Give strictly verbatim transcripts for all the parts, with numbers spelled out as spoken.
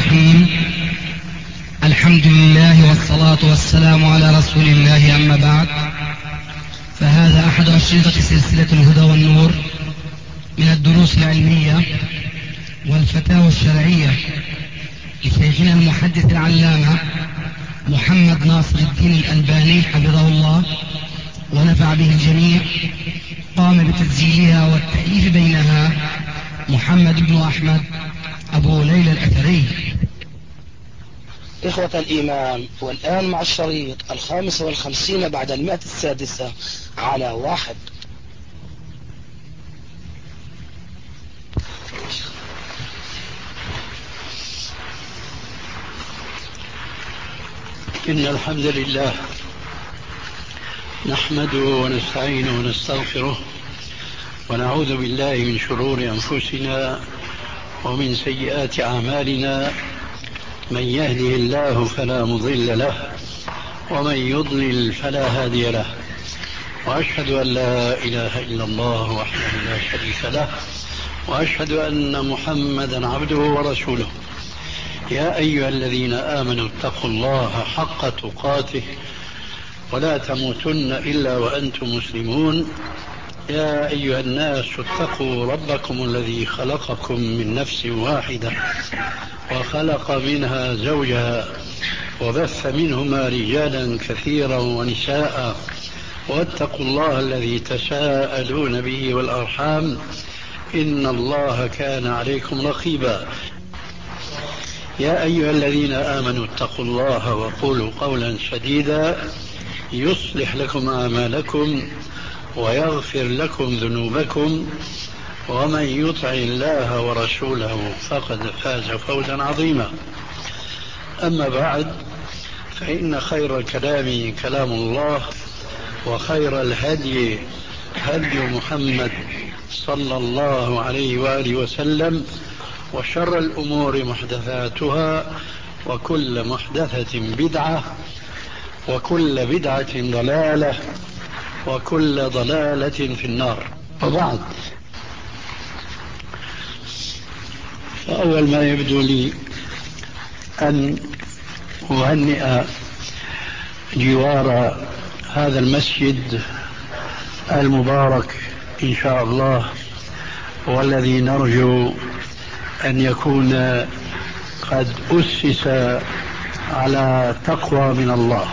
الرحيم. الحمد لله والصلاة والسلام على رسول الله، أما بعد، فهذا أحد أشرطة سلسلة الهدى والنور من الدروس العلمية والفتاوى الشرعية لشيخنا المحدث العلامة محمد ناصر الدين الألباني حفظه الله ونفع به الجميع. قام بتسجيلها والتأليف بينها محمد بن أحمد أبو ليلى الأثري. إخوة الإيمان، والآن مع الشريط الخامس والخمسين بعد المئة السادسة على واحد. إن الحمد لله نحمده ونستعينه ونستغفره ونعوذ بالله من شرور أنفسنا ومن سيئات أعمالنا. من يهده الله فلا مضل له ومن يضلل فلا هادي له، وأشهد أن لا إله إلا الله وحده لا شريك له، وأشهد أن محمدا عبده ورسوله. يا أيها الذين آمنوا اتقوا الله حق تقاته ولا تموتن إلا وأنتم مسلمون. يا أيها الناس اتقوا ربكم الذي خلقكم من نفس واحدة وخلق منها زوجها وبث منهما رجالا كثيرا ونساء، واتقوا الله الذي تساءلون به والأرحام إن الله كان عليكم رقيبا. يا أيها الذين آمنوا اتقوا الله وقولوا قولا سديدا يصلح لكم أعمالكم ويغفر لكم ذنوبكم، ومن يطع الله ورسوله فقد فاز فوزا عظيما. أما بعد، فإن خير الكلام كلام الله، وخير الهدي هدي محمد صلى الله عليه وآله وسلم، وشر الأمور محدثاتها، وكل محدثة بدعة، وكل بدعة ضلالة، وكل ضلالة في النار. وبعد، فأول ما يبدو لي أن أهنئ جوار هذا المسجد المبارك إن شاء الله، والذي نرجو أن يكون قد أسس على تقوى من الله،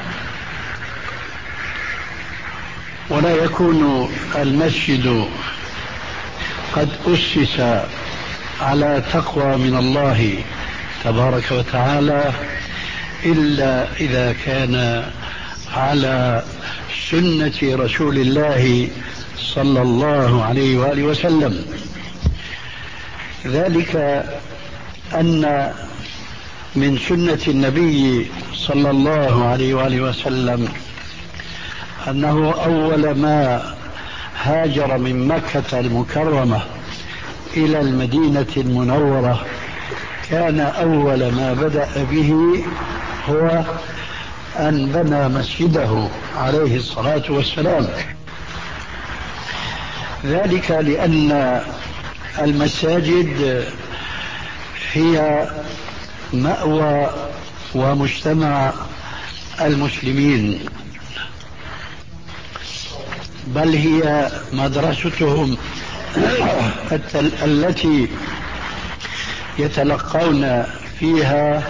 ولا يكون المسجد قد أسس على تقوى من الله تبارك وتعالى إلا إذا كان على سنة رسول الله صلى الله عليه وآله وسلم. ذلك أن من سنة النبي صلى الله عليه وآله وسلم أنه أول ما هاجر من مكة المكرمة إلى المدينة المنورة كان أول ما بدأ به هو أن بنى مسجده عليه الصلاة والسلام. ذلك لأن المساجد هي مأوى ومجتمع المسلمين، بل هي مدرستهم التي يتلقون فيها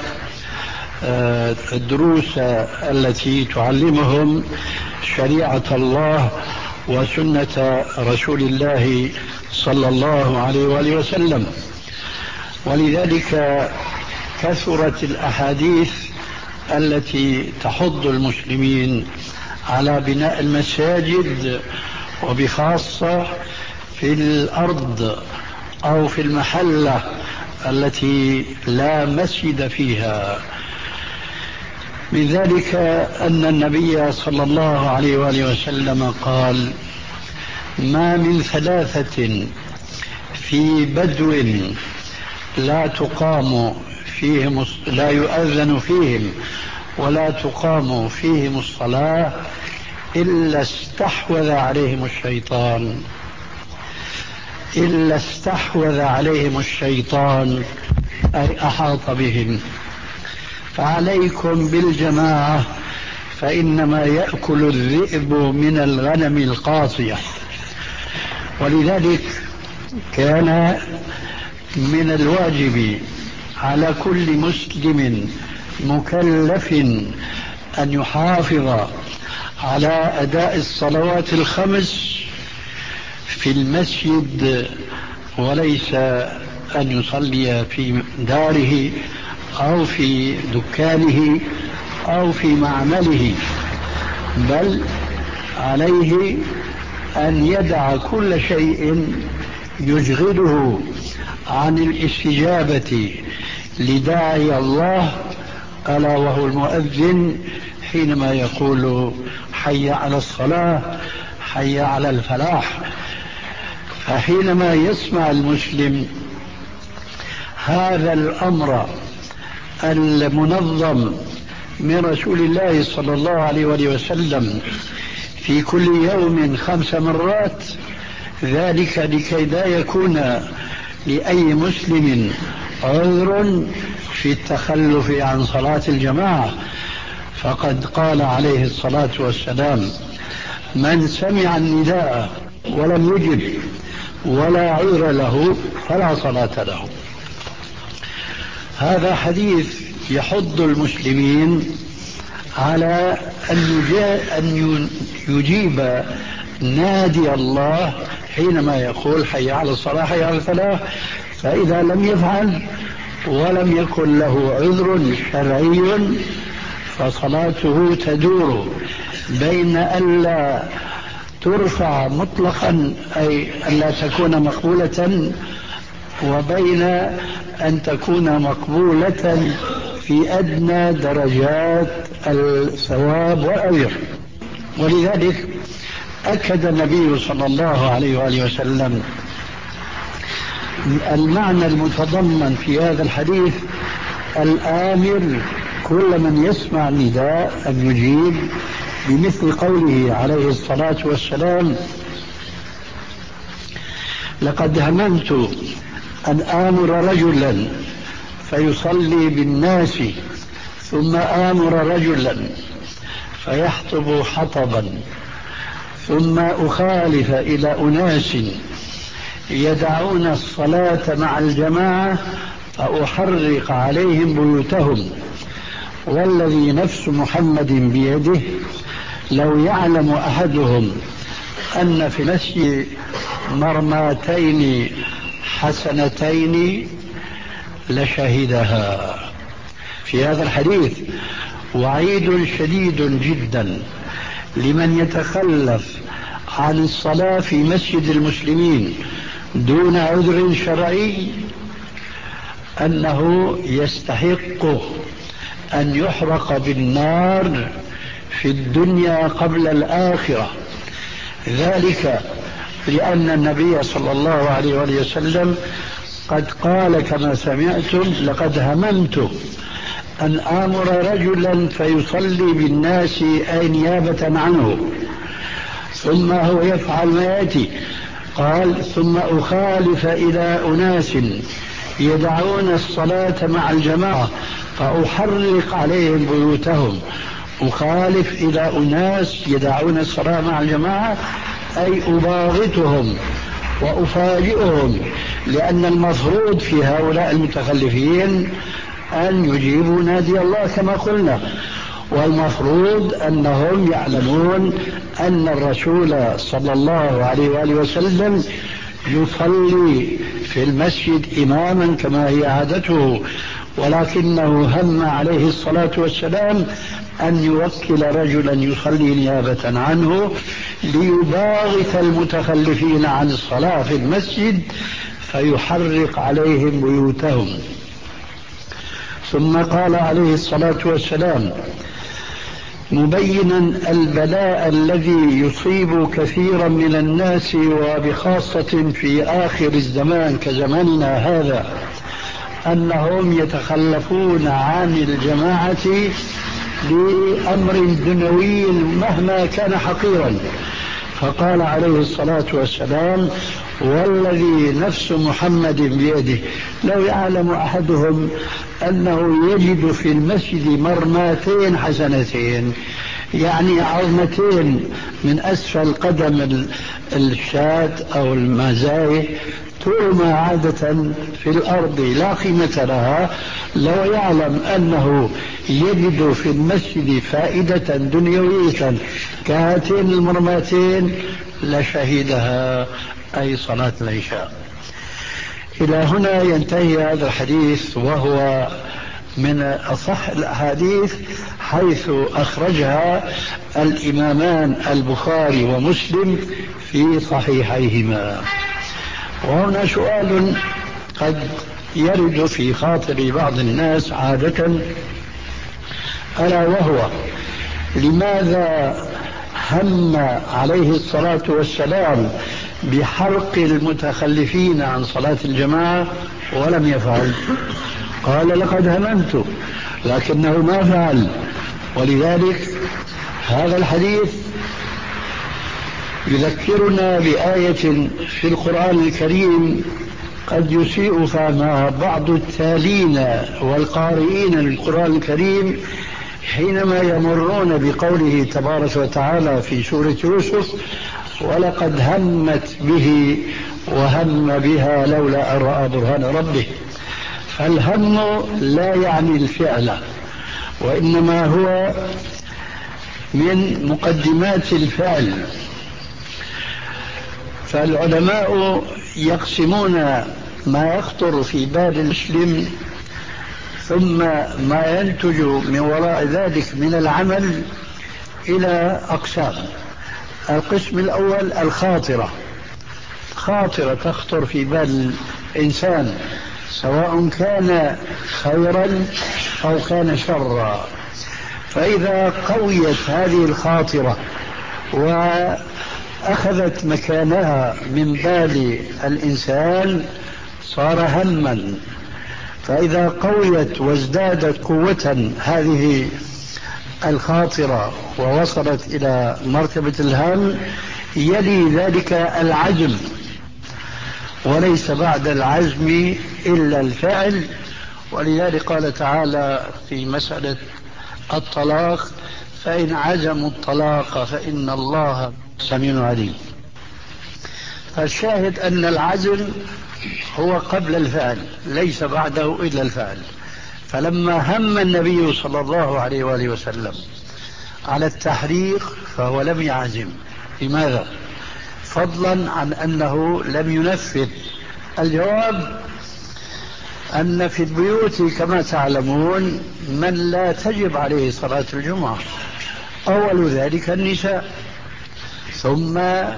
الدروس التي تعلمهم شريعة الله وسنة رسول الله صلى الله عليه وآله وسلم. ولذلك كثرت الأحاديث التي تحض المسلمين على بناء المساجد، وبخاصة في الأرض أو في المحلة التي لا مسجد فيها. من ذلك أن النبي صلى الله عليه وآله وسلم قال: ما من ثلاثة في بدو لا تقام فيهم لا يؤذن فيهم ولا تقام فيهم الصلاة إلا استحوذ عليهم الشيطان إلا استحوذ عليهم الشيطان أي أحاط بهم. فعليكم بالجماعة فإنما يأكل الذئب من الغنم القاصية. ولذلك كان من الواجب على كل مسلم مكلف أن يحافظ على أداء الصلوات الخمس في المسجد، وليس أن يصلي في داره أو في دكانه أو في معمله، بل عليه أن يدع كل شيء يشغله عن الاستجابة لداعي الله، ألا وهو المؤذن، حينما يقول حي على الصلاة حي على الفلاح. فحينما يسمع المسلم هذا الأمر المنظم من رسول الله صلى الله عليه وسلم في كل يوم خمس مرات، ذلك لكي لا يكون لأي مسلم عذر في التخلف عن صلاة الجماعة. فقد قال عليه الصلاة والسلام: من سمع النداء ولم يجب ولا عذر له فلا صلاة له. هذا حديث يحض المسلمين على أن يجيب نادي الله حينما يقول حي على الصلاة حي على الفلاح، فإذا لم يفعل ولم يكن له عذر شرعي فصلاته تدور بين ألا ترفع مطلقا، أي ألا تكون مقبولة، وبين أن تكون مقبولة في أدنى درجات الثواب والأجر. ولذلك أكد النبي صلى الله عليه وآله وسلم المعنى المتضمن في هذا الحديث، الآمر كل من يسمع النداء أن يجيب، بمثل قوله عليه الصلاة والسلام: لقد هممت أن آمر رجلا فيصلي بالناس ثم آمر رجلا فيحطب حطبا ثم أخالف إلى أناس يدعون الصلاة مع الجماعة فأحرق عليهم بيوتهم، والذي نفس محمد بيده لو يعلم أحدهم أن في المسجد مرماتين حسنتين لشهدها. في هذا الحديث وعيد شديد جدا لمن يتخلف عن الصلاة في مسجد المسلمين دون عذر شرعي، أنه يستحق أن يحرق بالنار في الدنيا قبل الآخرة. ذلك لأن النبي صلى الله عليه وسلم قد قال كما سمعتم: لقد هممت أن آمر رجلا فيصلي بالناس أي نيابة عنه، ثم هو يفعل ما يأتي، قال: ثم أخالف إلى أناس يدعون الصلاة مع الجماعة فأحرق عليهم بيوتهم. أخالف إلى أناس يدعون الصلاة مع الجماعة أي أباغتهم وأفاجئهم، لأن المفروض في هؤلاء المتخلفين أن يجيبوا نادي الله كما قلنا، والمفروض أنهم يعلمون أن الرسول صلى الله عليه وآله وسلم يصلي في المسجد إماما كما هي عادته، ولكنه هم عليه الصلاة والسلام أن يوكل رجلا يصلي نيابة عنه ليباغت المتخلفين عن الصلاة في المسجد فيحرق عليهم بيوتهم. ثم قال عليه الصلاة والسلام مبينا البلاء الذي يصيب كثيرا من الناس وبخاصة في آخر الزمان كزماننا هذا، أنهم يتخلفون عن الجماعة لأمر دنيوي مهما كان حقيرا. فقال عليه الصلاة والسلام: والذي نفس محمد بيده لو يعلم أحدهم أنه يجد في المسجد مرماتين حسنتين، يعني عظمتين من أسفل قدم الشاة أو المزاية ترمى عادة في الأرض لا قيمة لها، لو يعلم أنه يجد في المسجد فائدة دنيوية كهاتين المرماتين لشهدها، أي صلاة العشاء. إلى هنا ينتهي هذا الحديث، وهو من أصح الأحاديث حيث أخرجها الإمامان البخاري ومسلم في صحيحيهما. وهنا سؤال قد يرد في خاطر بعض الناس عادة، ألا وهو: لماذا هم عليه الصلاة والسلام بحرق المتخلفين عن صلاة الجماعة ولم يفعل؟ قال: لقد هممت، لكنه ما فعل. ولذلك هذا الحديث يذكرنا بآية في القرآن الكريم قد يسيء فهمها بعض التالين والقارئين للقرآن الكريم حينما يمرون بقوله تبارك وتعالى في سورة يوسف: ولقد همت به وهم بها لولا أن رأى برهان ربه. فالهم لا يعني الفعل، وإنما هو من مقدمات الفعل. فالعلماء يقسمون ما يخطر في بال المسلم ثم ما ينتج من وراء ذلك من العمل إلى أقسام. القسم الأول الخاطرة، خاطرة تخطر في بال الإنسان سواء كان خيرا أو كان شرا، فإذا قويت هذه الخاطرة وأخذت مكانها من بال الإنسان صار هما. فإذا قويت وازدادت قوة هذه الخاطرة ووصلت إلى مرتبة الهم يلي ذلك العزم، وليس بعد العزم إلا الفعل. ولذلك قال تعالى في مسألة الطلاق: فإن عزموا الطلاق فإن الله سميع عليم. فالشاهد أن العزم هو قبل الفعل، ليس بعده إلا الفعل. فلما هم النبي صلى الله عليه وآله وسلم على التحريق فهو لم يعزم. لماذا؟ فضلا عن أنه لم ينفذ. الجواب أن في البيوت كما تعلمون من لا تجب عليه صلاة الجمعة، أول ذلك النساء، ثم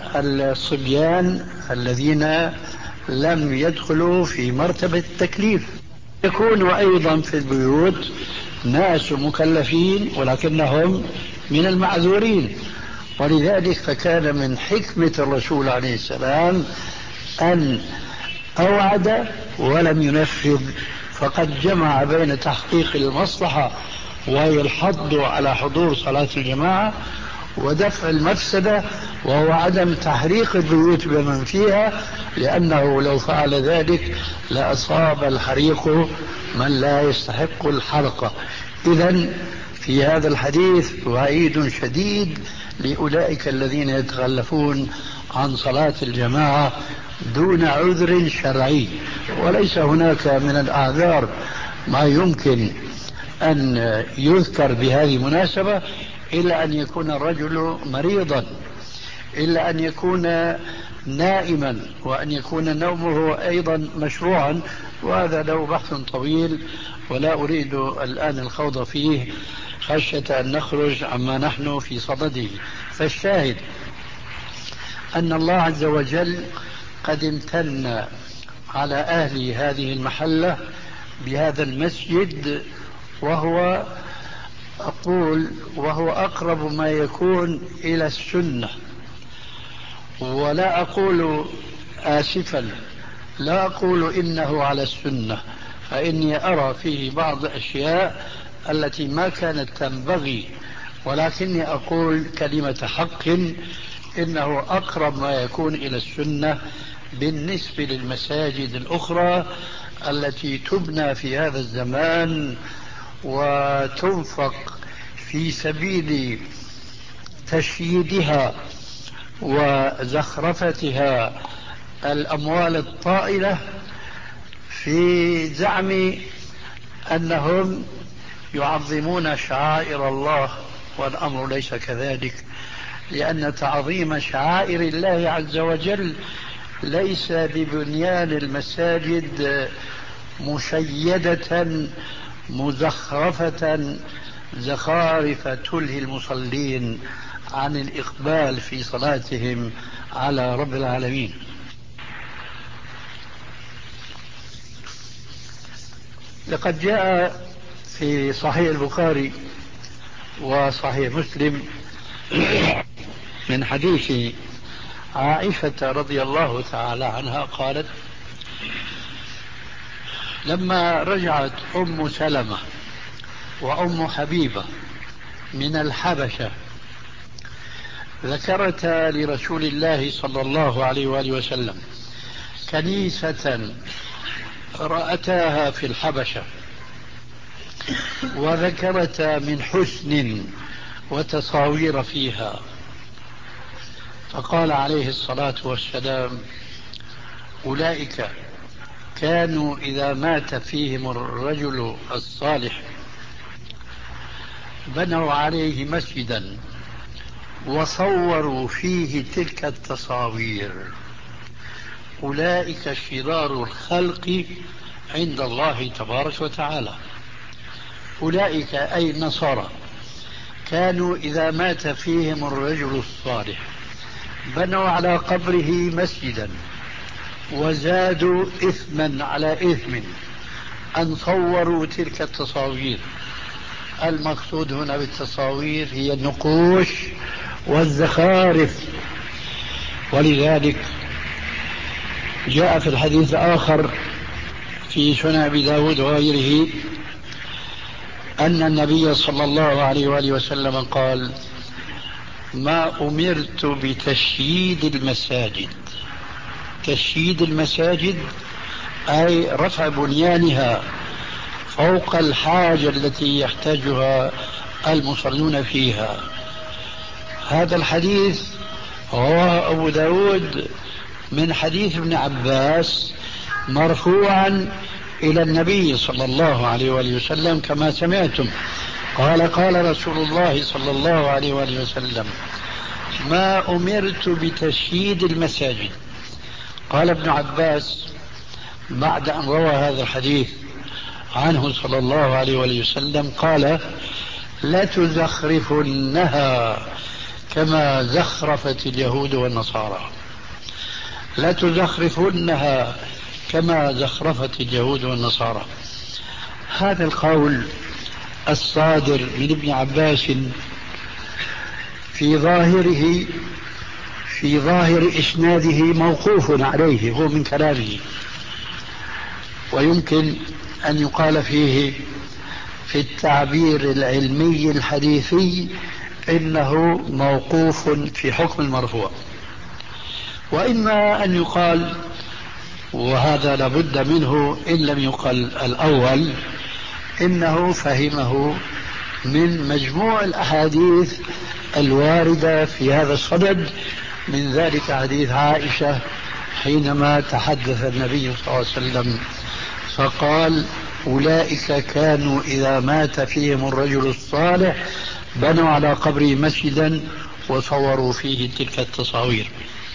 الصبيان الذين لم يدخلوا في مرتبة التكليف. يكون أيضا في البيوت ناس مكلفين ولكنهم من المعذورين. ولذلك فكان من حكمة الرسول عليه السلام أن أوعد ولم ينفذ، فقد جمع بين تحقيق المصلحة وهي الحض على حضور صلاة الجماعة ودفع المفسدة وهو عدم تحريق البيوت بمن فيها، لأنه لو فعل ذلك لأصاب الحريق من لا يستحق الحرق. إذن في هذا الحديث وعيد شديد لأولئك الذين يتخلفون عن صلاة الجماعة دون عذر شرعي. وليس هناك من الأعذار ما يمكن أن يذكر بهذه المناسبة إلا أن يكون الرجل مريضا، إلا أن يكون نائما، وأن يكون نومه أيضا مشروعا، وهذا له بحث طويل ولا أريد الآن الخوض فيه خشية أن نخرج عما نحن في صدده. فالشاهد أن الله عز وجل قد امتن على أهل هذه المحلة بهذا المسجد، وهو أقول وهو أقرب ما يكون إلى السنة. ولا أقول آسفا لا أقول إنه على السنة، فإني أرى فيه بعض الأشياء التي ما كانت تنبغي، ولكني أقول كلمة حق إنه أقرب ما يكون إلى السنة بالنسبة للمساجد الأخرى التي تبنى في هذا الزمان وتنفق في سبيل تشييدها وزخرفتها الأموال الطائلة في زعم أنهم يعظمون شعائر الله، والأمر ليس كذلك، لأن تعظيم شعائر الله عز وجل ليس ببنيان المساجد مشيدة مزخرفة زخارف تلهي المصلين عن الإقبال في صلاتهم على رب العالمين. لقد جاء في صحيح البخاري وصحيح مسلم من حديث عائشة رضي الله تعالى عنها قالت: لما رجعت أم سلمة وأم حبيبة من الحبشة ذكرتا لرسول الله صلى الله عليه وآله وسلم كنيسة رأتاها في الحبشة، وذكرتا من حسن وتصاوير فيها، فقال عليه الصلاة والسلام: أولئك كانوا إذا مات فيهم الرجل الصالح بنوا عليه مسجدا وصوروا فيه تلك التصاوير، أولئك شرار الخلق عند الله تبارك وتعالى. أولئك أي النصارى كانوا إذا مات فيهم الرجل الصالح بنوا على قبره مسجدا وزادوا إثما على إثم أن صوروا تلك التصاوير. المقصود هنا بالتصاوير هي النقوش والزخارف. ولذلك جاء في الحديث الآخر في سنن أبي داود وغيره أن النبي صلى الله عليه وآله وسلم قال: ما أمرت بتشييد المساجد. تشييد المساجد أي رفع بنيانها فوق الحاجة التي يحتاجها المصلون فيها. هذا الحديث رواه أبو داود من حديث ابن عباس مرفوعا إلى النبي صلى الله عليه وآله وسلم كما سمعتم، قال: قال رسول الله صلى الله عليه وآله وسلم: ما أمرت بتشييد المساجد. قال ابن عباس بعد أن روى هذا الحديث عنه صلى الله عليه وآله وسلم قال: لتزخرفنها كما زخرفت اليهود والنصارى. لتزخرفنها كما زخرفت اليهود والنصارى. هذا القول الصادر من ابن عباس في ظاهره في ظاهر إسناده موقوف عليه، هو من كلامه، ويمكن أن يقال فيه في التعبير العلمي الحديثي إنه موقوف في حكم المرفوع، وإما أن يقال، وهذا لابد منه إن لم يقل الأول، إنه فهمه من مجموع الأحاديث الواردة في هذا الصدد، من ذلك حديث عائشة حينما تحدث النبي صلى الله عليه وسلم فقال: أولئك كانوا إذا مات فيهم الرجل الصالح بنوا على قبره مسجدا وصوروا فيه تلك التصاوير.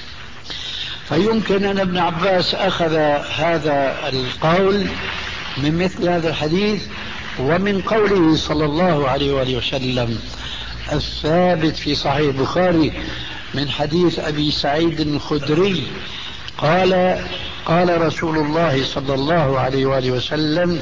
فيمكن أن ابن عباس أخذ هذا القول من مثل هذا الحديث ومن قوله صلى الله عليه وآله وسلم الثابت في صحيح البخاري من حديث أبي سعيد الخدري قال: قال رسول الله صلى الله عليه وآله وسلم: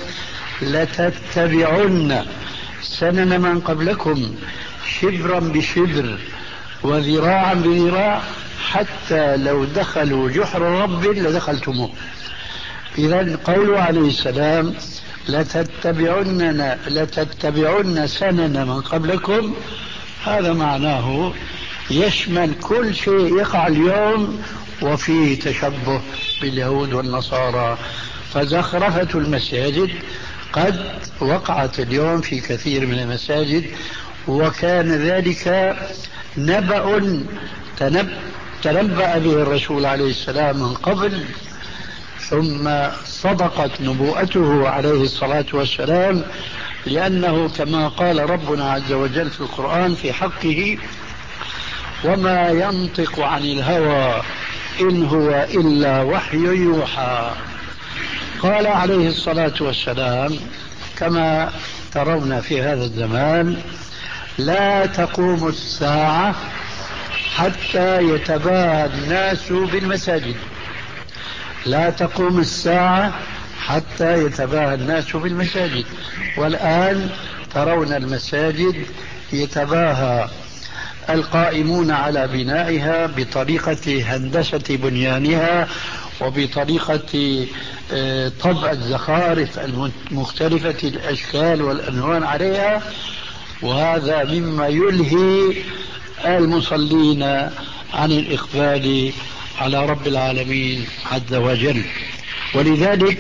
لتتبعن سنن من قبلكم شبرا بشبر وذراعا بذراع حتى لو دخلوا جحر رب لدخلتموه. إذن قوله عليه السلام: لتتبعن, لتتبعن سنن من قبلكم، هذا معناه يشمل كل شيء يقع اليوم وفيه تشبه باليهود والنصارى. فزخرفة المساجد قد وقعت اليوم في كثير من المساجد، وكان ذلك نبأ تنبأ به الرسول عليه السلام من قبل، ثم صدقت نبوءته عليه الصلاة والسلام، لأنه كما قال ربنا عز وجل في القرآن في حقه: وما ينطق عن الهوى إن هو إلا وحي يوحى. قال عليه الصلاة والسلام كما ترون في هذا الزمان: لا تقوم الساعة حتى يتباهى الناس بالمساجد. لا تقوم الساعة حتى يتباهى الناس بالمساجد. والآن ترون المساجد يتباهى القائمون على بنائها بطريقة هندسة بنيانها وبطريقة طبع الزخارف المختلفة الأشكال والألوان عليها، وهذا مما يلهي المصلين عن الإقبال على رب العالمين عز وجل. ولذلك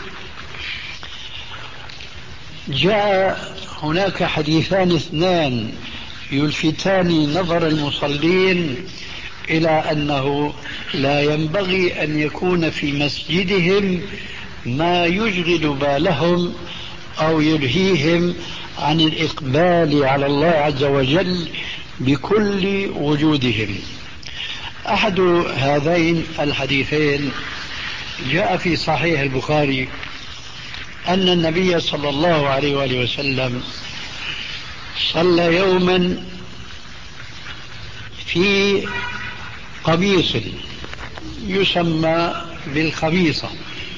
جاء هناك حديثان اثنان يلفتان نظر المصلين إلى أنه لا ينبغي أن يكون في مسجدهم ما يشغل بالهم أو يلهيهم عن الإقبال على الله عز وجل بكل وجودهم. أحد هذين الحديثين جاء في صحيح البخاري أن النبي صلى الله عليه وآله وسلم صلى يوما في قميص يسمى بالخميصة.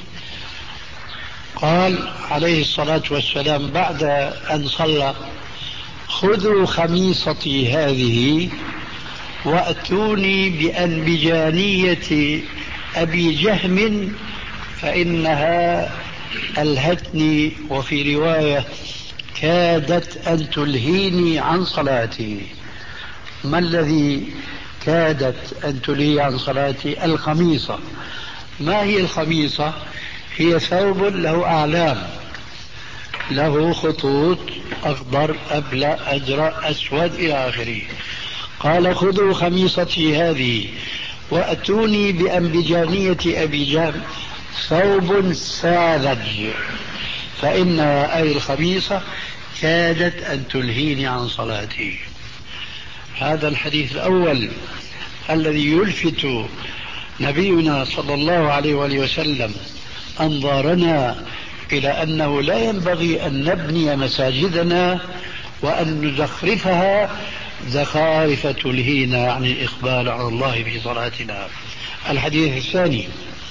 قال عليه الصلاة والسلام بعد أن صلى: خذوا خميصتي هذه وأتوني بأنبجانية أبي جهم فإنها ألهتني، وفي رواية كادت أن تلهيني عن صلاتي. ما الذي كادت أن تلهي عن صلاتي؟ الخميصة. ما هي الخميصة؟ هي ثوب له أعلام، له خطوط أخضر أبلى أزرق أسود إلى آخره. قال: خذوا خميصتي هذه وأتوني بأنبجانية أبي جهم، ثوب ساذج، فإنها أي الخميصة كادت أن تلهيني عن صلاتي. هذا الحديث الأول الذي يلفت نبينا صلى الله عليه وآله وسلم أنظارنا إلى أنه لا ينبغي أن نبني مساجدنا وأن نزخرفها زخارف تلهينا عن الإقبال على الله في صلاتنا. الحديث الثاني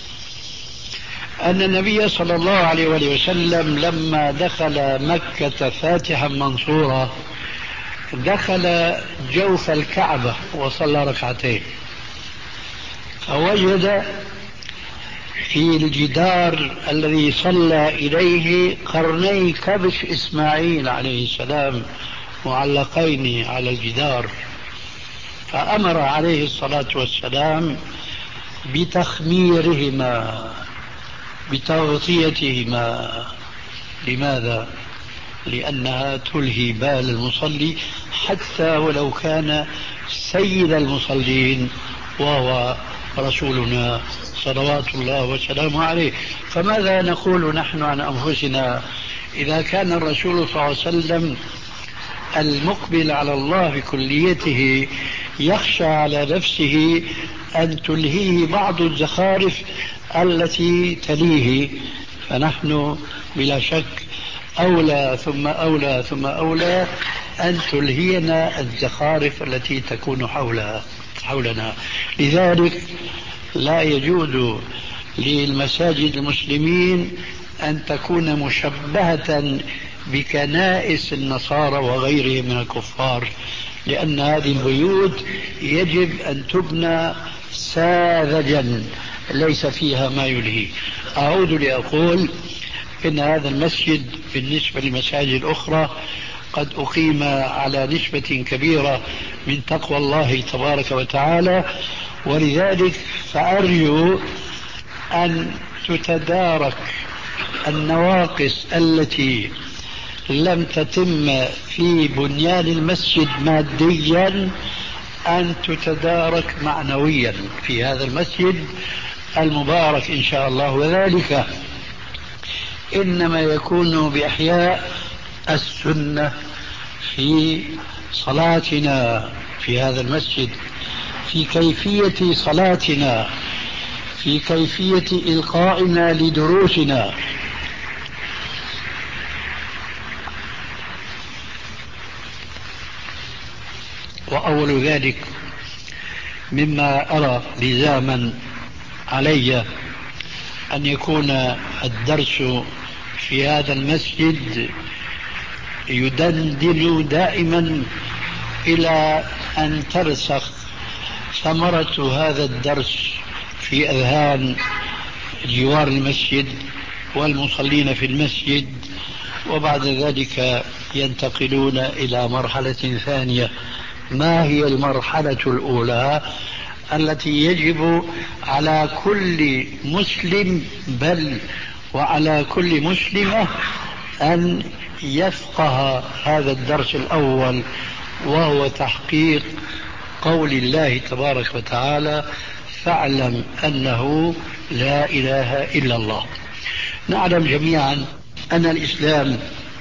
أن النبي صلى الله عليه وآله وسلم لما دخل مكة فاتحا منصورا دخل جوف الكعبة وصلى ركعتين، فوجد في الجدار الذي صلى إليه قرني كبش إسماعيل عليه السلام معلقين على الجدار، فأمر عليه الصلاة والسلام بتخميرهما بتغطيتهما. لماذا؟ لأنها تلهي بال المصلي حتى ولو كان سيد المصلين وهو رسولنا صلوات الله وسلامه عليه. فماذا نقول نحن عن أنفسنا إذا كان الرسول صلى الله عليه وسلم المقبل على الله بكليته يخشى على نفسه أن تلهيه بعض الزخارف التي تليه؟ فنحن بلا شك أولى ثم أولى ثم أولى أن تلهينا الزخارف التي تكون حولها حولنا. لذلك لا يجوز للمساجد المسلمين أن تكون مشبهة بكنائس النصارى وغيرهم من الكفار، لأن هذه البيوت يجب أن تبنى ساذجا ليس فيها ما يلهي. أعود لأقول إن هذا المسجد بالنسبة للمساجد الأخرى قد أقيم على نسبة كبيرة من تقوى الله تبارك وتعالى، ولذلك فأرجو أن تتدارك النواقص التي لم تتم في بنيان المسجد ماديا أن تتدارك معنويا في هذا المسجد المبارك إن شاء الله، وذلك إنما يكون بإحياء السنة في صلاتنا في هذا المسجد، في كيفية صلاتنا، في كيفية إلقائنا لدروسنا. وأول ذلك مما أرى لزاما علي أن يكون الدرس في هذا المسجد يدندن دائما إلى أن ترسخ ثمرة هذا الدرس في أذهان جوار المسجد والمصلين في المسجد، وبعد ذلك ينتقلون إلى مرحلة ثانية. ما هي المرحلة الأولى التي يجب على كل مسلم بل وعلى كل مسلمة أن يفقه هذا الدرس الأول، وهو تحقيق قول الله تبارك وتعالى: فاعلم أنه لا إله إلا الله. نعلم جميعا أن الإسلام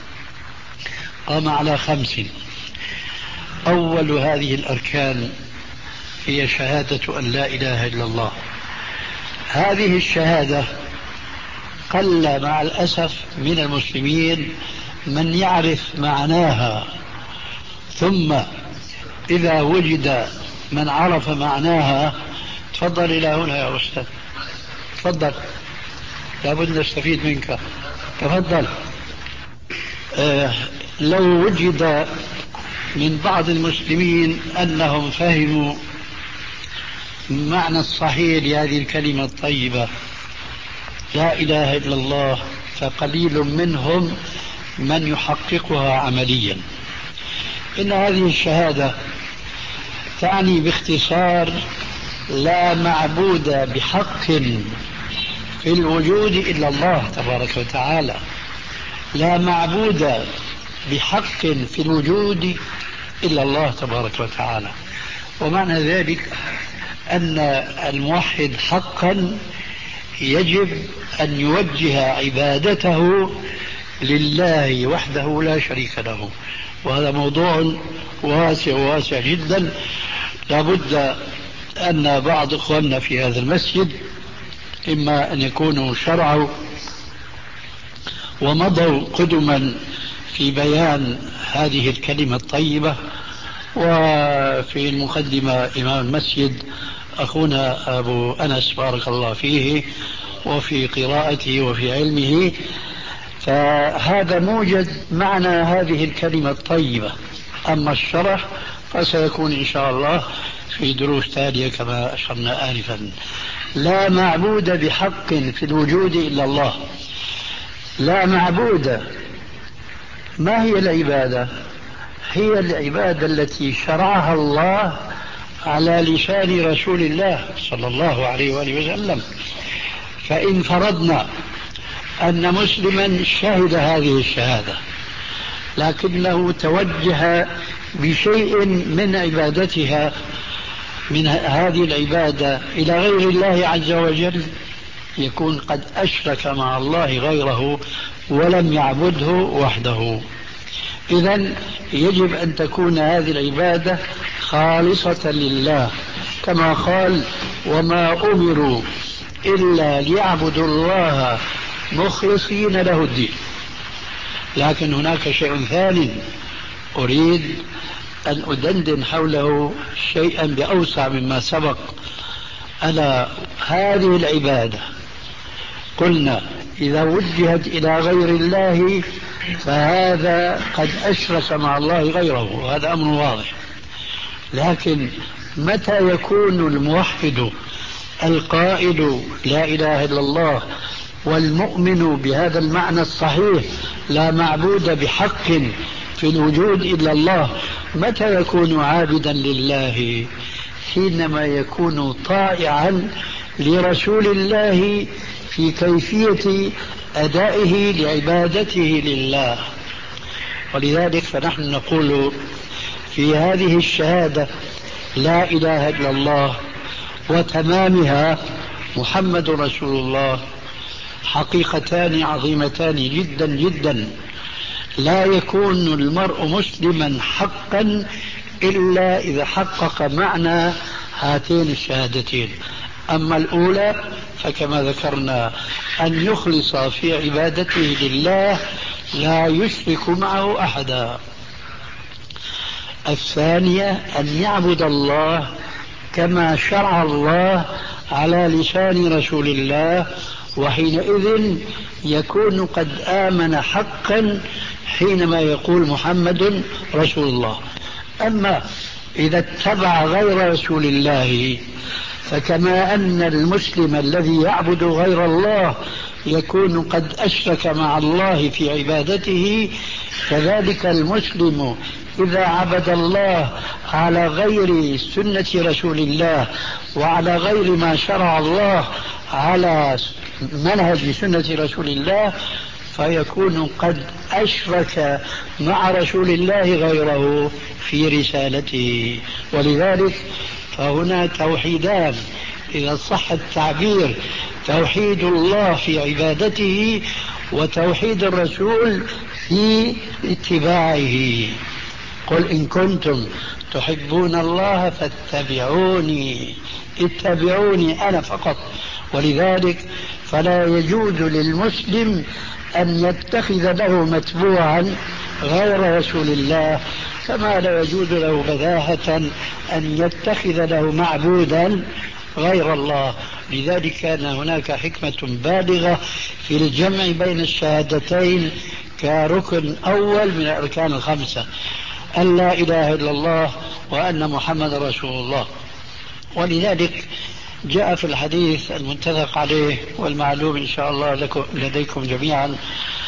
قام على خمس. أول هذه الأركان هي شهادة أن لا إله إلا الله. هذه الشهادة قل مع الأسف من المسلمين من يعرف معناها، ثم إذا وجد من عرف معناها، تفضل إلى هنا يا أستاذ، تفضل، لابد نستفيد منك، تفضل. آه لو وجد من بعض المسلمين أنهم فهموا معنى الصحيح لهذه الكلمة الطيبة لا إله إلا الله، فقليل منهم من يحققها عمليا. إن هذه الشهادة تعني باختصار: لا معبود بحق في الوجود إلا الله تبارك وتعالى. لا معبود بحق في الوجود إلا الله تبارك وتعالى. ومعنى ذلك أن الموحد حقا يجب أن يوجه عبادته لله وحده لا شريك له. وهذا موضوع واسع واسع جدا، لابد أن بعض إخواننا في هذا المسجد إما أن يكونوا شرعوا ومضوا قدما في بيان هذه الكلمة الطيبة. وفي المقدمة إمام المسجد أخونا أبو أنس بارك الله فيه، وفي قراءته وفي علمه، فهذا موجد معنى هذه الكلمة الطيبة. أما الشرح فسيكون إن شاء الله في دروس تالية كما أشرنا آنفا. لا معبود بحق في الوجود إلا الله. لا معبود، ما هي العبادة؟ هي العبادة التي شرعها الله على لسان رسول الله صلى الله عليه وآله وسلم. فإن فرضنا أن مسلما شهد هذه الشهادة لكنه توجه بشيء من عبادتها من هذه العبادة إلى غير الله عز وجل، يكون قد أشرك مع الله غيره ولم يعبده وحده. إذن يجب أن تكون هذه العبادة خالصة لله، كما قال: وما أمروا إلا ليعبدوا الله مخلصين له الدين. لكن هناك شيء ثاني أريد أن أدندن حوله شيئا بأوسع مما سبق، ألا هذه العبادة قلنا إذا وجهت إلى غير الله فهذا قد أشرك مع الله غيره، وهذا أمر واضح. لكن متى يكون الموحد القائل لا إله إلا الله والمؤمن بهذا المعنى الصحيح لا معبود بحق في الوجود إلا الله، متى يكون عابدا لله؟ حينما يكون طائعا لرسول الله في كيفية أدائه لعبادته لله. ولذلك فنحن نقول في هذه الشهادة لا إله إلا الله وتمامها محمد رسول الله حقيقتان عظيمتان جدا جدا. لا يكون المرء مسلما حقا إلا إذا حقق معنى هاتين الشهادتين. أما الأولى فكما ذكرنا أن يخلص في عبادته لله لا يشرك معه أحدا. الثانية أن يعبد الله كما شرع الله على لسان رسول الله، وحينئذ يكون قد آمن حقا حينما يقول محمد رسول الله. أما إذا اتبع غير رسول الله فكما أن المسلم الذي يعبد غير الله يكون قد أشرك مع الله في عبادته، كذلك المسلم إذا عبد الله على غير سنة رسول الله وعلى غير ما شرع الله على منهج سنة رسول الله فيكون قد أشرك مع رسول الله غيره في رسالته. ولذلك فهنا توحيدان إذا صح التعبير: توحيد الله في عبادته وتوحيد الرسول في اتباعه. قل إن كنتم تحبون الله فاتبعوني، اتبعوني أنا فقط. ولذلك فلا يجوز للمسلم أن يتخذ له متبوعا غير رسول الله، كما لا يجوز له بداهة أن يتخذ له معبودا غير الله. لذلك كان هناك حكمة بالغة في الجمع بين الشهادتين كركن أول من الأركان الخمسة: أن لا إله إلا الله وأن محمد رسول الله. ولذلك جاء في الحديث المتفق عليه والمعلوم إن شاء الله لكم لديكم جميعا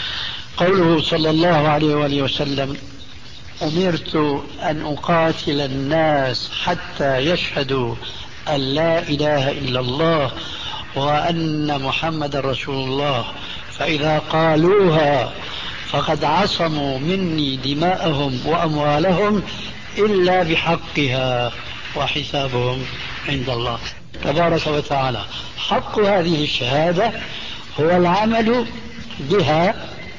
قوله صلى الله عليه وآله وسلم: أمرت أن أقاتل الناس حتى يشهدوا أن لا إله إلا الله وأن محمد رسول الله، فإذا قالوها فقد عصموا مني دماءهم وأموالهم إلا بحقها وحسابهم عند الله تبارك وتعالى. حق هذه الشهادة هو العمل بها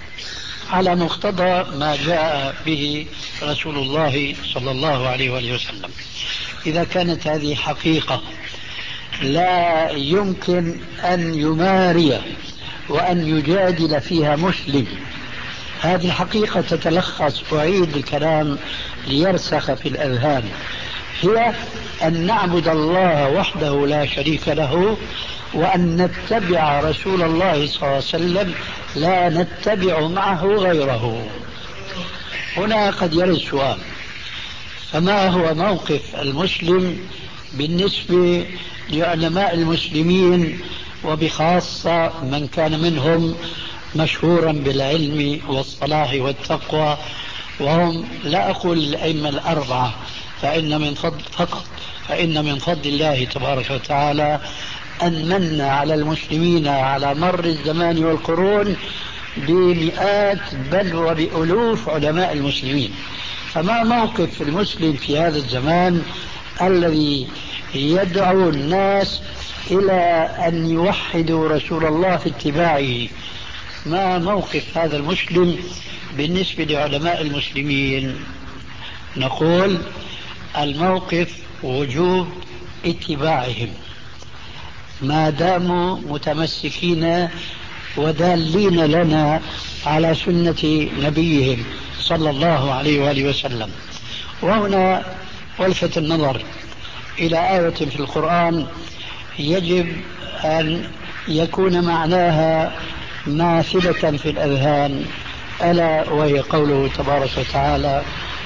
على مقتضى ما جاء به رسول الله صلى الله عليه وآله وسلم. إذا كانت هذه حقيقة لا يمكن أن يماري وأن يجادل فيها مسلم، هذه الحقيقة تتلخص، أعيد الكلام ليرسخ في الأذهان، هي أن نعبد الله وحده لا شريك له، وأن نتبع رسول الله صلى الله عليه وسلم لا نتبع معه غيره. هنا قد يرد سؤال: فما هو موقف المسلم بالنسبة لعلماء المسلمين وبخاصة من كان منهم مشهورا بالعلم والصلاح والتقوى، وهم لا أقول الأئمة الأربعة فإن من فضل فقط فإن من فضل الله تبارك وتعالى أن من على المسلمين على مر الزمان والقرون بمئات بل وبألوف علماء المسلمين. فما موقف المسلم في هذا الزمان الذي يدعو الناس إلى أن يوحدوا رسول الله في اتباعه؟ ما موقف هذا المسلم بالنسبة لعلماء المسلمين؟ نقول الموقف وجوب اتباعهم ما داموا متمسكين ودالين لنا على سنة نبيهم صلى الله عليه وآله وسلم. وهنا ولفت النظر إلى آية في القرآن يجب أن يكون معناها ماثلة في الأذهان، ألا وهي قوله تبارك وتعالى: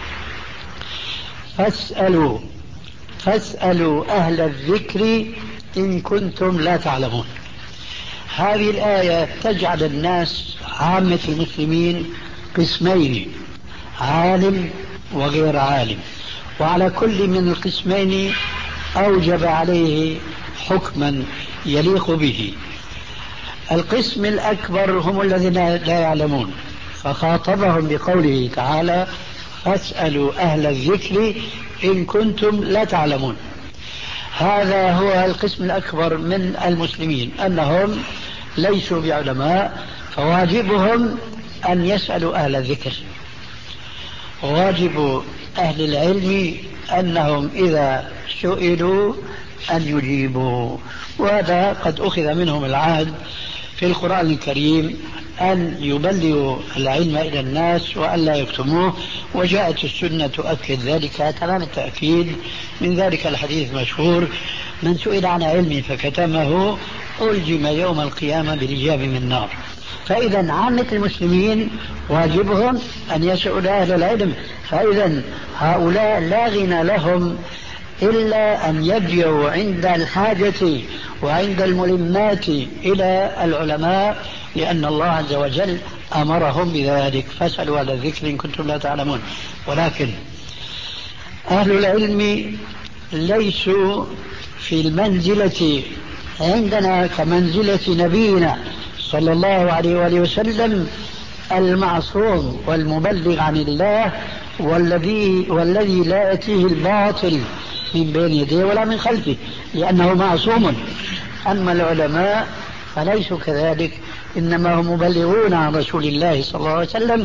فاسألوا فاسألوا أهل الذكر إن كنتم لا تعلمون. هذه الآية تجعل الناس عامة المسلمين قسمين: عالم وغير عالم، وعلى كل من القسمين أوجب عليه حكما يليق به. القسم الأكبر هم الذين لا يعلمون، فخاطبهم بقوله تعالى فاسألوا أهل الذكر إن كنتم لا تعلمون. هذا هو القسم الأكبر من المسلمين، أنهم ليسوا بعلماء، فواجبهم أن يسألوا أهل الذكر. واجب أهل العلم أنهم إذا سئلوا أن يجيبوا، وهذا قد أخذ منهم العهد في القرآن الكريم أن يبلغوا العلم إلى الناس وأن لا يكتموه، وجاءت السنة تؤكد ذلك تمام التأكيد. من ذلك الحديث المشهور من سئل عن علم فكتمه ألجم يوم القيامة بلجام من نار. فإذا عامة المسلمين واجبهم أن يسألوا أهل العلم، فإذا هؤلاء لا غنى لهم إلا أن يجوا عند الحاجة وعند الملمات إلى العلماء، لأن الله عز وجل أمرهم بذلك فاسألوا أهل الذكر إن كنتم لا تعلمون. ولكن أهل العلم ليسوا في المنزلة عندنا كمنزلة نبينا صلى الله عليه وآله وسلم المعصوم والمبلغ عن الله، والذي والذي لا يأتيه الباطل من بين يديه ولا من خلفه، لأنه معصوم. أما العلماء فليسوا كذلك، إنما هم مبلغون عن رسول الله صلى الله عليه وسلم،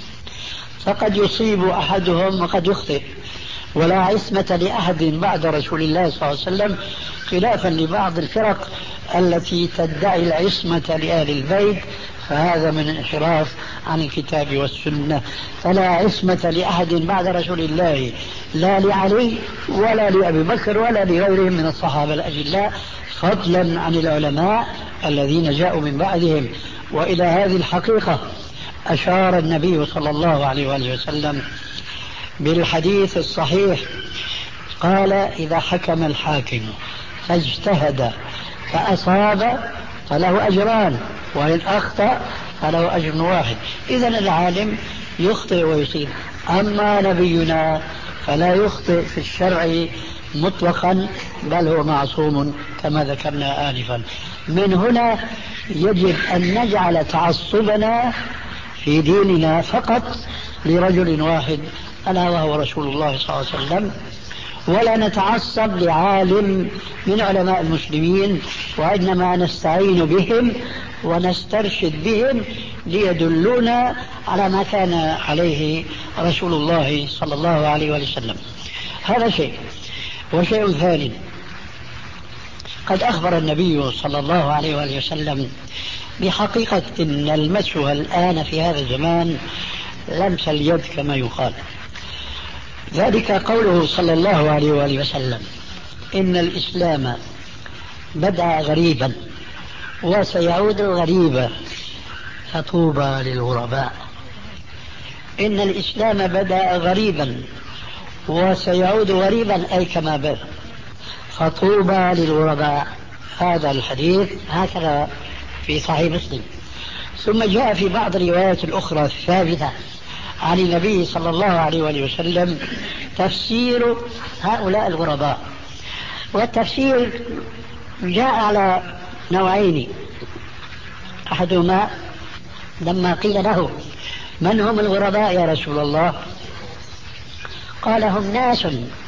فقد يصيب أحدهم وقد يخطئ، ولا عصمة لأحد بعد رسول الله صلى الله عليه وسلم، خلافا لبعض الفرق التي تدعي العصمة لأهل البيت، فهذا من انحراف عن الكتاب والسنة. فلا عصمة لأحد بعد رسول الله، لا لعلي ولا لأبي بكر ولا لغيرهم من الصحابة الأجلاء، فضلا عن العلماء الذين جاءوا من بعدهم. وإلى هذه الحقيقة أشار النبي صلى الله عليه وآله وسلم بالحديث الصحيح، قال إذا حكم الحاكم فاجتهد فأصاب فله أجران، وإن أخطأ فله أجر واحد. إذن العالم يخطئ ويصيب، أما نبينا فلا يخطئ في الشرع مطلقا، بل هو معصوم كما ذكرنا آنفا. من هنا يجب أن نجعل تعصبنا في ديننا فقط لرجل واحد ألا وهو رسول الله صلى الله عليه وسلم، ولا نتعصب لعالم من علماء المسلمين، وإنما نستعين بهم ونسترشد بهم ليدلونا على ما كان عليه رسول الله صلى الله عليه وسلم. هذا شيء. وشيء ثاني، قد أخبر النبي صلى الله عليه وسلم بحقيقة أن المسوى الآن في هذا الزمان لمس اليد كما يقال. ذلك قوله صلى الله عليه وآله وسلم إن الإسلام بدأ غريبا وسيعود غريبا فطوبى للغرباء. إن الإسلام بدأ غريبا وسيعود غريبا أي كما بدأ، فطوبى للغرباء. هذا الحديث هكذا في صحيح مسلم. ثم جاء في بعض الروايات الأخرى الثابتة عن النبي صلى الله عليه وآله وسلم تفسير هؤلاء الغرباء، والتفسير جاء على نوعين. أحدهما لما قيل له من هم الغرباء يا رسول الله، قال هم ناس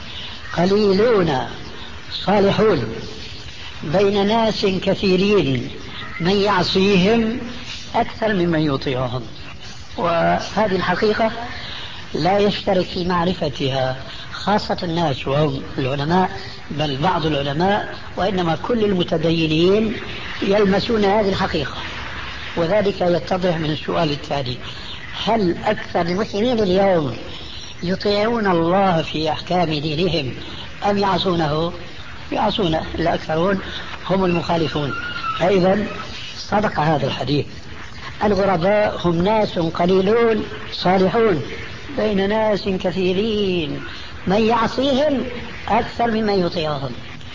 قليلون صالحون بين ناس كثيرين من يعصيهم أكثر ممن يطيعهم. وهذه الحقيقة لا يشترك في معرفتها خاصة الناس وهم العلماء، بل بعض العلماء، وإنما كل المتدينين يلمسون هذه الحقيقة. وذلك يتضح من السؤال التالي: هل أكثر المسلمين اليوم يطيعون الله في أحكام دينهم أم يعصونه؟ يعصونه، الأكثرون هم المخالفون. فإذا صدق هذا الحديث، الغرباء هم ناس قليلون صالحون بين ناس كثيرين من يعصيهم أكثر ممن يطيعهم.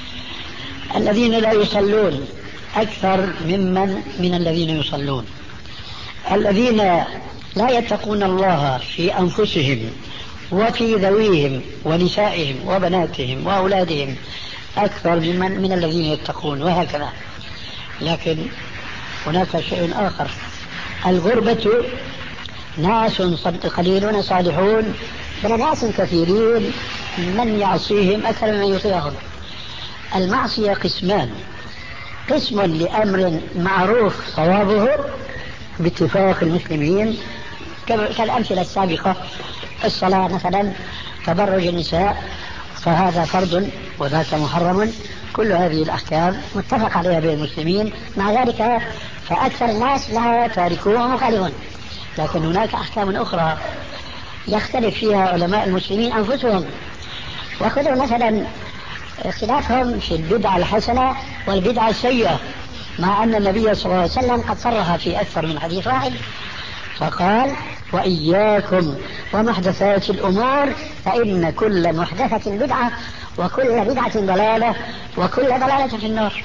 الذين لا يصلون أكثر ممن من الذين يصلون. الذين لا يتقون الله في أنفسهم وفي ذويهم ونسائهم وبناتهم وأولادهم أكثر من, من الذين يتقون وهكذا. لكن هناك شيء آخر، الغربة ناس قليلون صالحون بين ناس كثيرين من يعصيهم أكثر من يطيعهم. المعصية قسمان: قسم لأمر معروف صوابه باتفاق المسلمين كالأمثلة السابقة، الصلاة مثلا، تبرج النساء فهذا فرض وذاك محرم، كل هذه الأحكام متفق عليها بين المسلمين، مع ذلك فأكثر الناس لها تاركون ومخالفون. لكن هناك أحكام أخرى يختلف فيها علماء المسلمين أنفسهم، وخذوا مثلا اختلافهم في البدعة الحسنة والبدعة السيئة، مع أن النبي صلى الله عليه وسلم قد صرها في أكثر من حديث واحد فقال: وإياكم ومحدثات الأمور فإن كل محدثة بدعة وكل بدعة ضلالة وكل ضلالة في النار.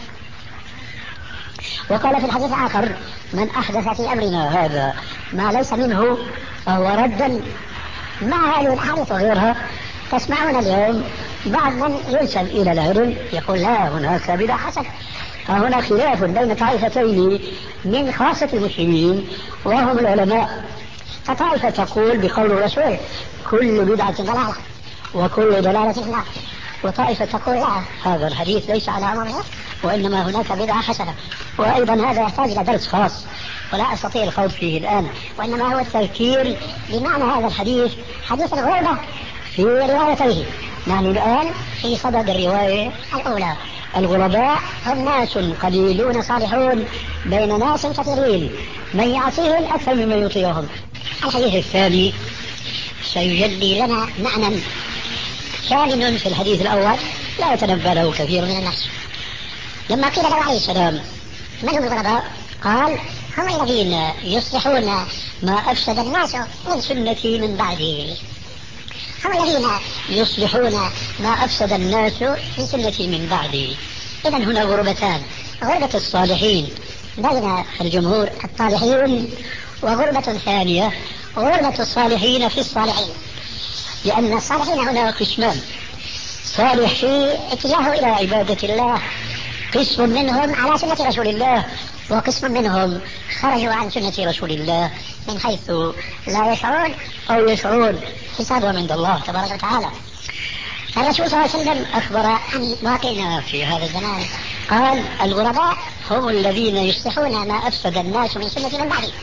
وقال في الحديث الآخر: من أحدث في أمرنا هذا ما ليس منه فهو رد. مع هذه الحديث وغيرها تسمعون اليوم بعض من ينسب إلى العلم يقول لا هناك بدعة حسنة. فهنا خلاف بين طائفتين من خاصة المسلمين وهم العلماء، فطائفة تقول بقول الرسول: كل بدعة ضلالة وكل ضلالة في النار، وطائفة تقول لا هذا الحديث ليس على عمومه وإنما هناك بدعة حسنة. وأيضا هذا يحتاج إلى درس خاص ولا أستطيع الخوض فيه الآن، وإنما هو التذكير بمعنى هذا الحديث، حديث الغربة في روايته. نحن الآن في صدد الرواية الأولى: الغرباء هم ناس قليلون صالحون بين ناس كثيرين من يعصيهم أكثر ممن يطيعهم. الحديث الثاني سيجلي لنا معنى كامن في الحديث الأول لا يتنبأ له كثير من الناس. لما قيل له عليه السلام: من هم الغرباء؟ قال: هم الذين يصلحون ما أفسد الناس من سنتي من بعدي. هم الذين يصلحون ما أفسد الناس من سنتي من بعدي. إذن هنا غربتان: غربة الصالحين بين الجمهور الطالحين، وغربة ثانية غربة الصالحين في الصالحين. لأن الصالحين هنا قسمان: صالح في اتجاهه إلى عبادة الله، قسم منهم على سنة رسول الله، وقسم منهم خرجوا عن سنة رسول الله من حيث لا يشعرون أو يشعرون حسابهم عند الله تبارك وتعالى. الرسول صلى الله عليه وسلم أخبر عن واقعنا في هذا الزمان، قال: الغرباء هم الذين يصلحون ما أفسد الناس من سنة من بعدي.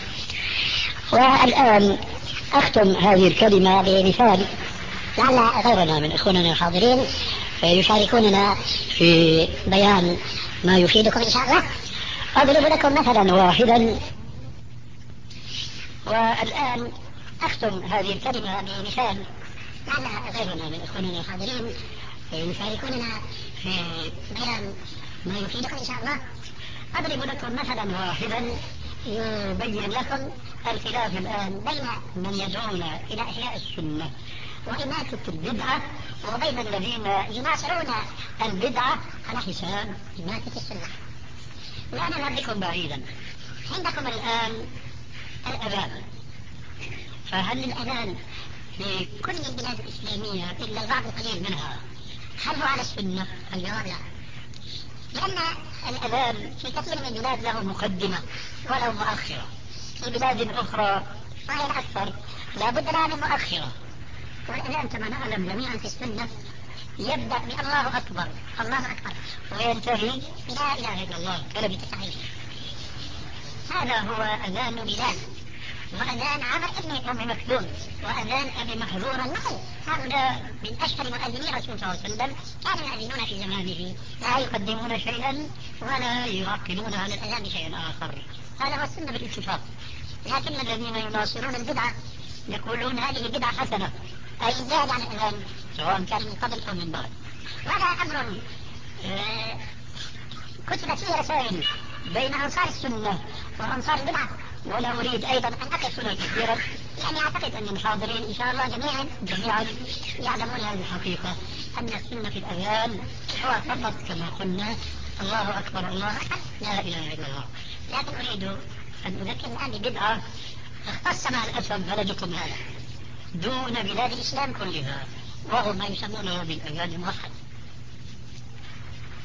والآن أختم هذه الكلمة بمثال لعل غيرنا من إخواننا الحاضرين يشاركوننا في بيان ما يفيدكم إن شاء الله. أضرب لكم مثلا واحدا، والآن أختم هذه الكلمة بمثال لعل غيرنا من إخواننا الحاضرين يشاركوننا في بيان ما يفيدكم إن شاء الله. أضرب لكم مثلا واحدا يبين لكم الخلاف الآن بين من يدعون إلى إحياء السنة وإماتة البدعة وبين الذين يناصرون البدعة على حساب إماتة السنة. وأنا نبيكم بعيدا، عندكم الآن الأذان، فهل الأذان في كل البلاد الإسلامية إلا البعض القليل منها هل هو على السنة؟ الجواب لا، لأن الأذان في كثير من البلاد له مقدمة ولو مؤخرة، في بلاد أخرى وهي الأكثر لا بد لها من مؤخرة. والأذان كما نعلم جميعا في السنة يبدأ بالله أكبر الله أكبر وينتهي بلا إله إلا الله كلمة التحريم. هذا هو أذان بلال، وأذان عمر بن أم مكتوم، وأذان أبي محذور النقل. هؤلاء من أشهر مؤذني رسول صلى الله عليه وسلم، كانوا يؤذنون في زمانه لا يقدمون شيئا ولا يعقلون على الأذان شيئا آخر. هذا هو السنة بالاتفاق. لكن الذين يناصرون البدعة يقولون هذه بدعة حسنة، أي زاد عن الأذان سواء كان من قبل أو من بعد. وهذا أمر آه كتبت فيه رسائل بين أنصار السنة وأنصار البدعة، ولا أريد أيضا أن أقف هنا كثيرا، لأني أعتقد أن الحاضرين إن شاء الله جميعا جميعا يعلمون هذه الحقيقة، أن السنة في الأذان هو فقط كما قلنا الله أكبر الله أكبر لا إله إلا الله. لكن أريد أن أذكر الآن ببدعة اختص مع الأسف بلدكم هذا دون بلاد الإسلام كلها، وهو ما يسمونه بالأذان الموحد.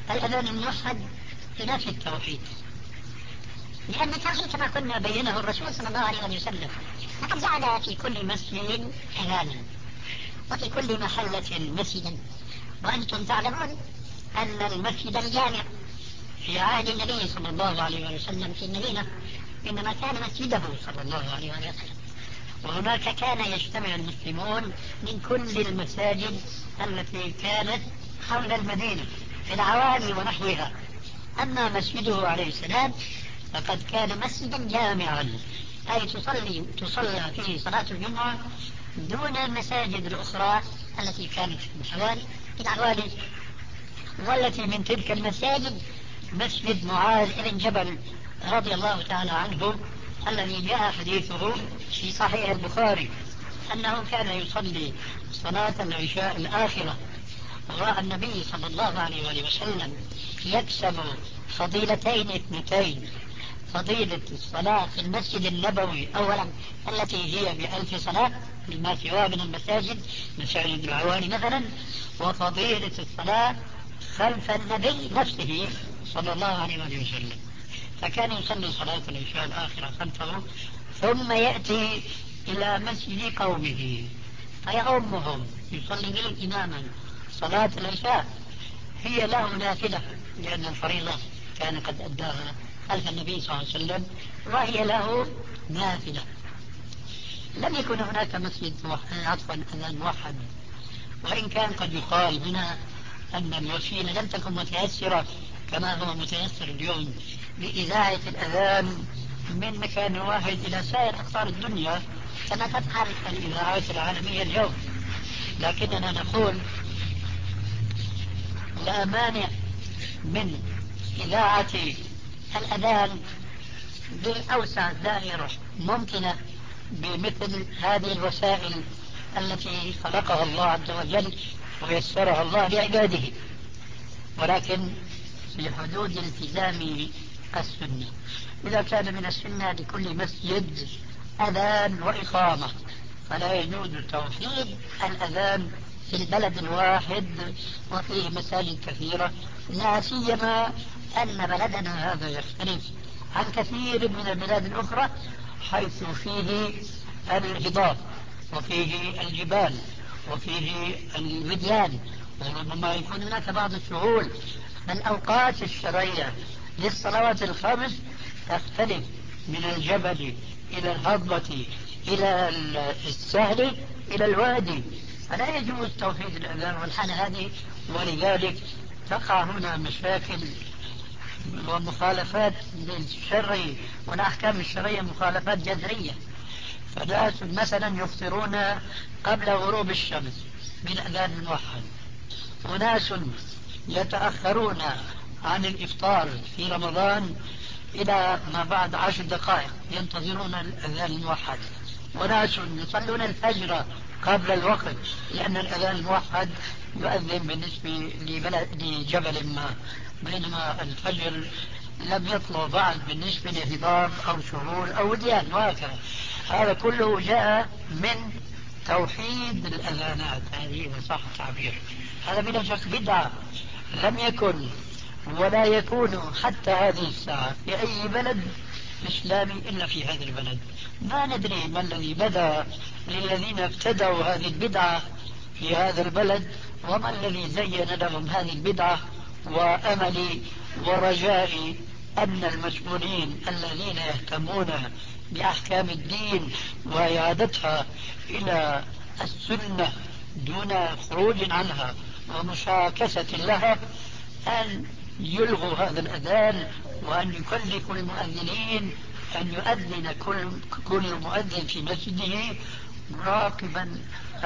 الأذان الموحد ينافي التوحيد، لأن التوحيد كما قلنا بينه الرسول صلى الله عليه وسلم، لقد جعل في كل مسجد أذانا وفي كل محلة مسجدا. وأنتم تعلمون أن المسجد الجامع في عهد النبي صلى الله عليه وسلم في المدينة إنما كان مسجده صلى الله عليه وسلم، وهناك كان يجتمع المسلمون من كل المساجد التي كانت حول المدينة في العوالي ونحوها. أما مسجده عليه السلام فقد كان مسجدا جامعا، أي تصلي تصلى فيه صلاة الجمعة دون المساجد الأخرى التي كانت في الحوالي في العوالي. والتي من تلك المساجد مسجد معاذ بن جبل رضي الله تعالى عنه، الذي جاء حديثه في صحيح البخاري أنه كان يصلي صلاة العشاء الآخرة، ورأى النبي صلى الله عليه وسلم يكسب فضيلتين اثنتين: فضيلة الصلاة في المسجد النبوي أولا التي هي بألف صلاة بما سواه من المساجد مساجد العوالي مثلا، وفضيلة الصلاة خلف النبي نفسه صلى الله عليه وسلم. فكان يصلي صلاة العشاء الآخرة خلفه، ثم يأتي إلى مسجد قومه فيؤمهم يصلي بهم إماما صلاة العشاء، هي له نافلة لأن الفريضة كان قد أداها خلف النبي صلى الله عليه وسلم، وهي له نافلة. لم يكن هناك مسجد عطفا أذان موحد، وإن كان قد يقال هنا أن الوسيلة لم تكن متيسرة كما هو متيسر اليوم بإذاعة الأذان من مكان واحد إلى سائر أقطار الدنيا كما تفعل الإذاعات العالمية اليوم. لكننا نقول لا مانع من إذاعة الأذان بأوسع دائرة ممكنة بمثل هذه الوسائل التي خلقها الله عز وجل ويسرها الله لعباده، ولكن في حدود التزام السنة. إذا كان من السنة لكل مسجد أذان وإقامة فلا يجوز توحيد الأذان في البلد الواحد وفيه مساجد كثيرة، لا سيما أن بلدنا هذا يختلف عن كثير من البلاد الأخرى حيث فيه الهضاب وفيه الجبال وفيه الوديان، وربما يكون هناك بعض السهول. الأوقات الشرعية للصلوات الخمس تختلف من الجبل إلى الهضبة إلى السهل إلى الوادي، فلا يجوز توحيد الأذان والحالة هذه. ولذلك تقع هنا مشاكل ومخالفات للشرع والأحكام الشرعية، مخالفات جذرية. فناس مثلا يفطرون قبل غروب الشمس بالأذان الموحد، وناس يتأخرون عن الإفطار في رمضان إلى ما بعد عشر دقائق ينتظرون الأذان الموحد، وناس يصلون الفجر قبل الوقت لأن الأذان الموحد يؤذن بالنسبة لجبل ما، بينما الفجر لم يطلع بعد بالنسبة لهضاب أو شهور أو وديان وهكذا. هذا كله جاء من توحيد الأذانات، هذه صح التعبير. هذا بلا شك بدعة لم يكن ولا يكون حتى هذه الساعة في أي بلد إسلامي إلا في هذا البلد. ما ندري ما الذي بدا للذين ابتدعوا هذه البدعة في هذا البلد، وما الذي زين لهم هذه البدعة. وأملي ورجائي أن المسؤولين الذين يهتمون بأحكام الدين وإعادتها إلى السنة دون خروج عنها ومشاكسة لها أن يلغوا هذا الأذان، وأن يكلفوا المؤذنين أن يؤذن كل, كل مؤذن في مسجده مراقبا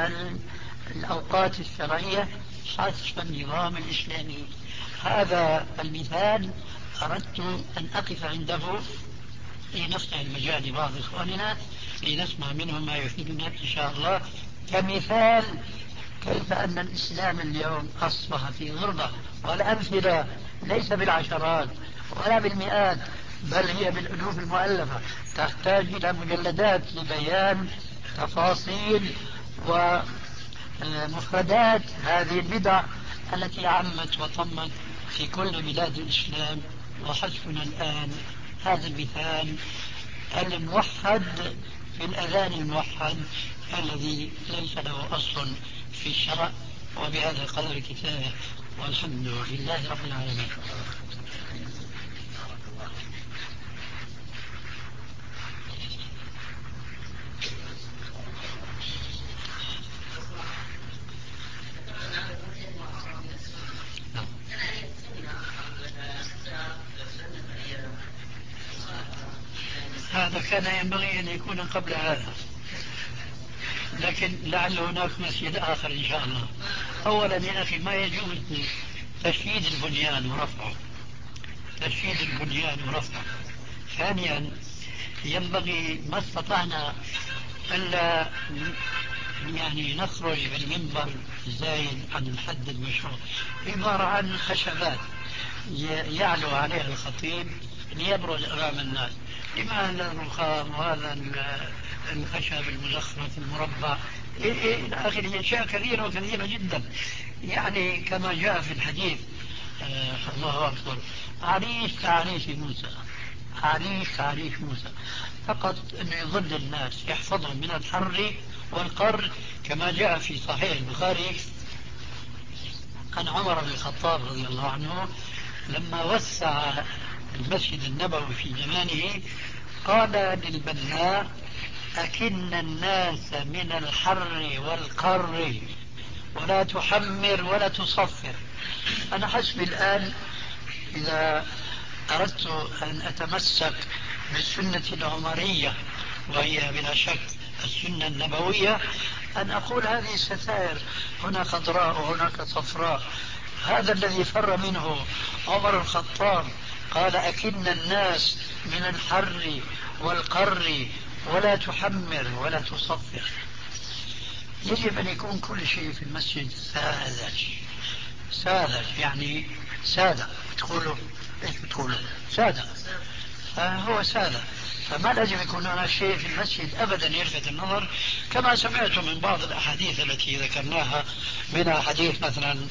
الأوقات الشرعية حسب النظام الإسلامي. هذا المثال أردت أن أقف عنده لنفتح المجال لبعض إخواننا لنسمع منهم ما يفيدنا إن شاء الله، كمثال كيف أن الإسلام اليوم أصبح في غربة. والأمثلة ليس بالعشرات ولا بالمئات، بل هي بالألوف المؤلفة، تحتاج إلى مجلدات لبيان تفاصيل ومفردات هذه البدع التي عمت وطمت في كل بلاد الإسلام، وحسبنا الآن هذا المثال الموحد في الأذان الموحد الذي ليس له أصل في الشرع. وبهذا القدر كفاية، والحمد لله رب العالمين. هذا كان ينبغي أن يكون قبل هذا، لكن لعل هناك مسجد آخر إن شاء الله. أولا يا أخي ما يجوز تشييد البنيان ورفعه، تشييد البنيان ورفعه. ثانيا ينبغي ما استطعنا ألا يعني نخرج بالمنبر زايد عن الحد المشروع، عبارة عن خشبات يعلو عليها الخطيب ليبرز أمام الناس. لماذا الرخام وهذا الخشب المزخرف المربع إلى آخره؟ أشياء كثيرة وكثيرة جدا، يعني كما جاء في الحديث آه الله أكبر، عريش كعريش موسى، عريش كعريش موسى، فقط أنه يظل الناس يحفظهم من الحر والقر، كما جاء في صحيح البخاري عن عمر بن الخطاب رضي الله عنه لما وسع المسجد النبوي في زمانه قال للبناء: أكن الناس من الحر والقر ولا تحمر ولا تصفر. أنا حسبي الآن إذا أردت أن أتمسك بالسنة العمرية، وهي بلا شك السنة النبوية، أن أقول هذه الستائر هنا خضراء وهناك صفراء. هذا الذي فر منه عمر الخطاب، قال: أكن الناس من الحر والقر ولا تحمر ولا تصفر. يجب أن يكون كل شيء في المسجد ساذج، ساذج يعني سادة. تقولوا إيش بتقولوا؟ سادة، فهو سادة، فما لازم يكون هناك شيء في المسجد أبدا يلفت النظر، كما سمعت من بعض الأحاديث التي ذكرناها، منها حديث مثلا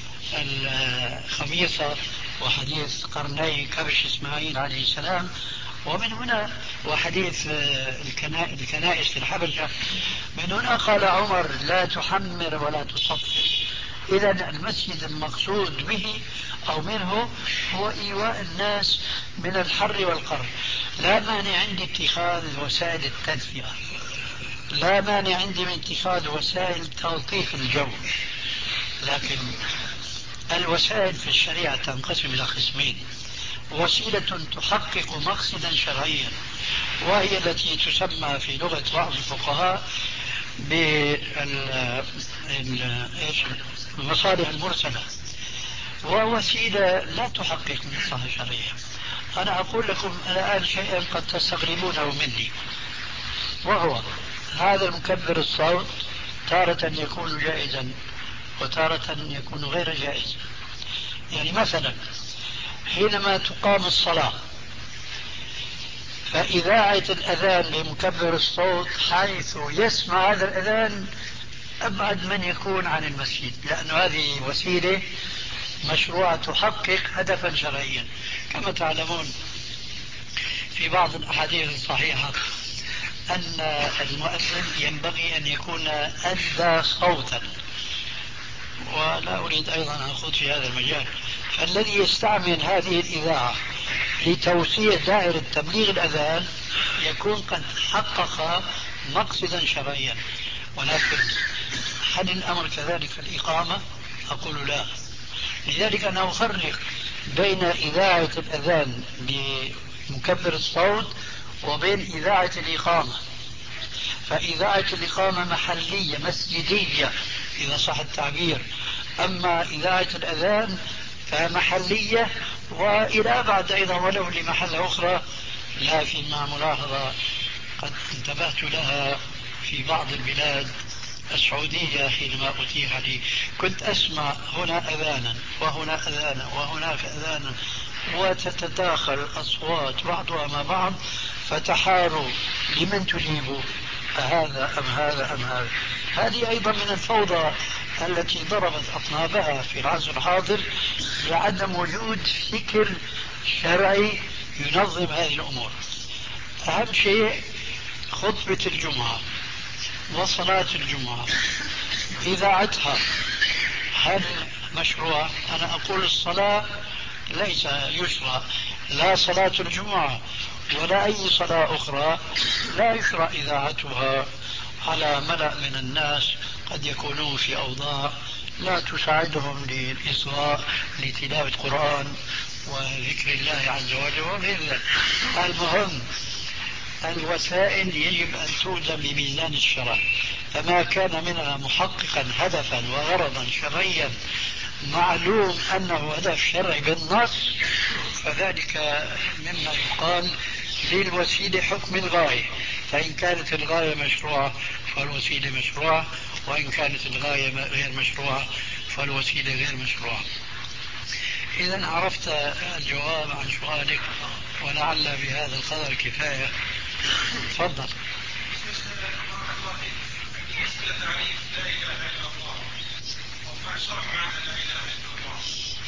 الخميصة وحديث قرني كبش إسماعيل عليه السلام، ومن هنا وحديث الكنائس في الحبشة. من هنا قال عمر: لا تحمر ولا تصفر. إذا المسجد المقصود به أو منه هو إيواء الناس من الحر والقر. لا مانع عندي اتخاذ وسائل التدفئة، لا مانع عندي من اتخاذ وسائل تلطيف الجو، لكن الوسائل في الشريعة تنقسم إلى قسمين: وسيلة تحقق مقصدا شرعيا، وهي التي تسمى في لغة بعض الفقهاء بالمصالح المرسلة، ووسيلة لا تحقق مصلحة شرعية. أنا أقول لكم الآن شيئا قد تستغربونه مني، وهو هذا المكبر الصوت تارة يكون جائزا وتارة يكون غير جائز. يعني مثلا حينما تقام الصلاة فإذاعة الأذان لمكبر الصوت حيث يسمع هذا الأذان أبعد من يكون عن المسجد، لأن هذه وسيلة مشروعة تحقق هدفا شرعيا. كما تعلمون في بعض الأحاديث الصحيحة أن المؤذن ينبغي أن يكون أدى صوتا، ولا أريد أيضا أن أخوض في هذا المجال. فالذي يستعمل هذه الإذاعة لتوسيع دائرة تبليغ الأذان يكون قد حقق مقصدا شرعيا. ولكن هل الأمر كذلك في الإقامة؟ أقول لا. لذلك أنا أفرق بين إذاعة الأذان بمكبر الصوت وبين إذاعة الإقامة. فإذاعة الإقامة محلية مسجدية إذا صح التعبير، أما إذاعة الأذان فمحلية وإلى أبعد أيضا ولو لمحل أخرى. لكن مع ملاحظة قد انتبهت لها في بعض البلاد السعودية حينما أتيح لي، كنت أسمع هنا أذانا وهنا أذانا وهناك أذانا، وتتداخل الأصوات بعضها مع بعض، فتحاروا لمن تجيبوا، أهذا أم هذا أم هذا. هذه أيضا من الفوضى التي ضربت أطنابها في العصر الحاضر لعدم وجود فكر شرعي ينظم هذه الأمور. أهم شيء خطبة الجمعة وصلاة الجمعة إذاعتها هل مشروع؟ أنا أقول الصلاة ليس يشرع، لا صلاة الجمعة ولا أي صلاة أخرى لا يشرع إذاعتها على ملأ من الناس قد يكونون في أوضاع لا تساعدهم للإصغاء لتلاوة قرآن وذكر الله عز وجل وغير ذلك. المهم الوسائل يجب أن توزن بميزان الشرع، فما كان منها محققا هدفا وغرضا شرعيا معلوم أنه هدف شرعي بالنص فذلك مما يقال للوسيلة حكم الغاية، فإن كانت الغاية مشروعة فالوسيلة مشروعة، وإن كانت الغاية غير مشروعة فالوسيلة غير مشروعة. إذا عرفت الجواب عن سؤالك ولعل بهذا القدر كفاية. تفضل. بالنسبة لتعريف لا إله إلا الله وما شرح معنى لا إله إلا الله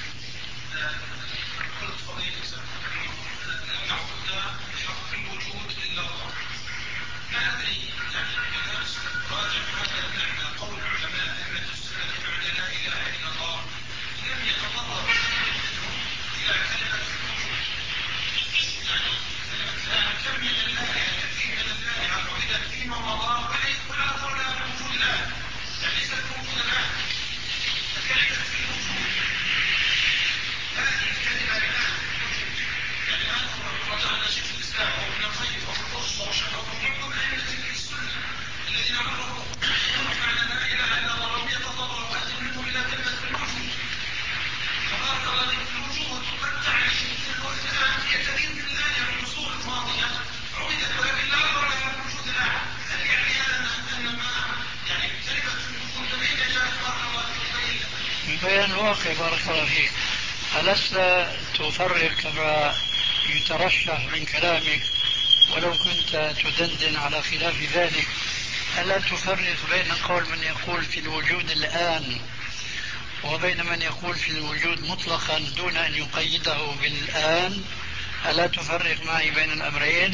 قلت فضيلة لا نعبد بحق الوجود إلا الله. ما أدري يعني إذا راجع هذا المعنى قول العلماء أن تفسير معنى لا إله إلا الله لم يتطرق إلى كلمة الوجود، يعني كلمة كم من الآية كثير من الآية وإذا فيما مضى وليس ولا قول لها الوجود الآن، يعني ليس الوجود الآن. فكلمة الوجود هذه الكلمة الآن الوجود يعني الآن رجعنا شيخ الإسلام أو ابن القيم أو القرطبي أو شيخ معظم أئمة السنة الذين عرفوا معنى لا إله إلا الله لم يتطرقوا أحد منهم إلى كلمة الوجود. تبارك الله في الوجود قد تعني في الوقت الآن في كثير من الآية من النصوص الماضية عودت ولكن لا قول لها الوجود الآن. هل يعني هذا أن ما يعني كلمة الوجود من أين جاءت بارك الله فيك؟ بيان الواقع بارك الله فيك. ألست تفرق كما يترشح من كلامك ولو كنت تدندن على خلاف ذلك، ألا تفرق بين قول من يقول في الوجود الآن وبين من يقول في الوجود مطلقا دون أن يقيده بالآن؟ ألا تفرق معي بين الأمرين؟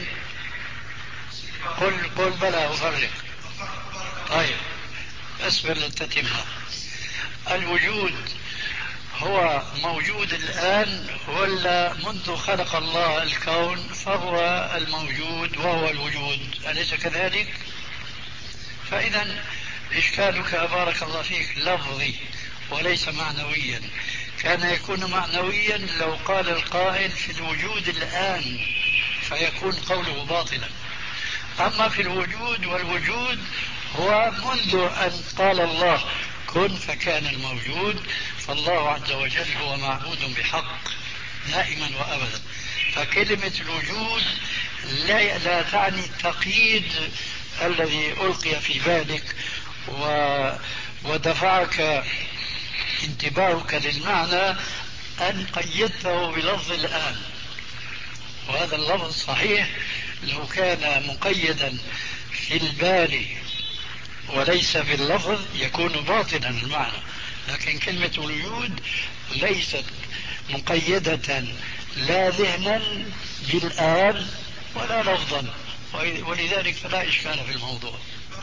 قل قل بلى أفرق. طيب اصبر للتتمة. الوجود هو موجود الآن ولا منذ خلق الله الكون فهو الموجود وهو الوجود، أليس كذلك؟ فإذا إشكالك بارك الله فيك لفظي وليس معنويا. كان يكون معنويا لو قال القائل في الوجود الآن فيكون قوله باطلا. أما في الوجود والوجود هو منذ أن قال الله كن فكان الموجود، فالله عز وجل هو معبود بحق دائما وأبدا. فكلمة الوجود لا, لا تعني التقييد الذي ألقي في بالك و ودفعك انتباهك للمعنى أن قيدته بلفظ الآن، وهذا اللفظ صحيح لو كان مقيدا في البال وليس باللفظ يكون باطلا المعنى. لكن كلمة الوجود ليست مقيدة لا ذهنا بالآن ولا لفظا، ولذلك فلا إشكال في الموضوع.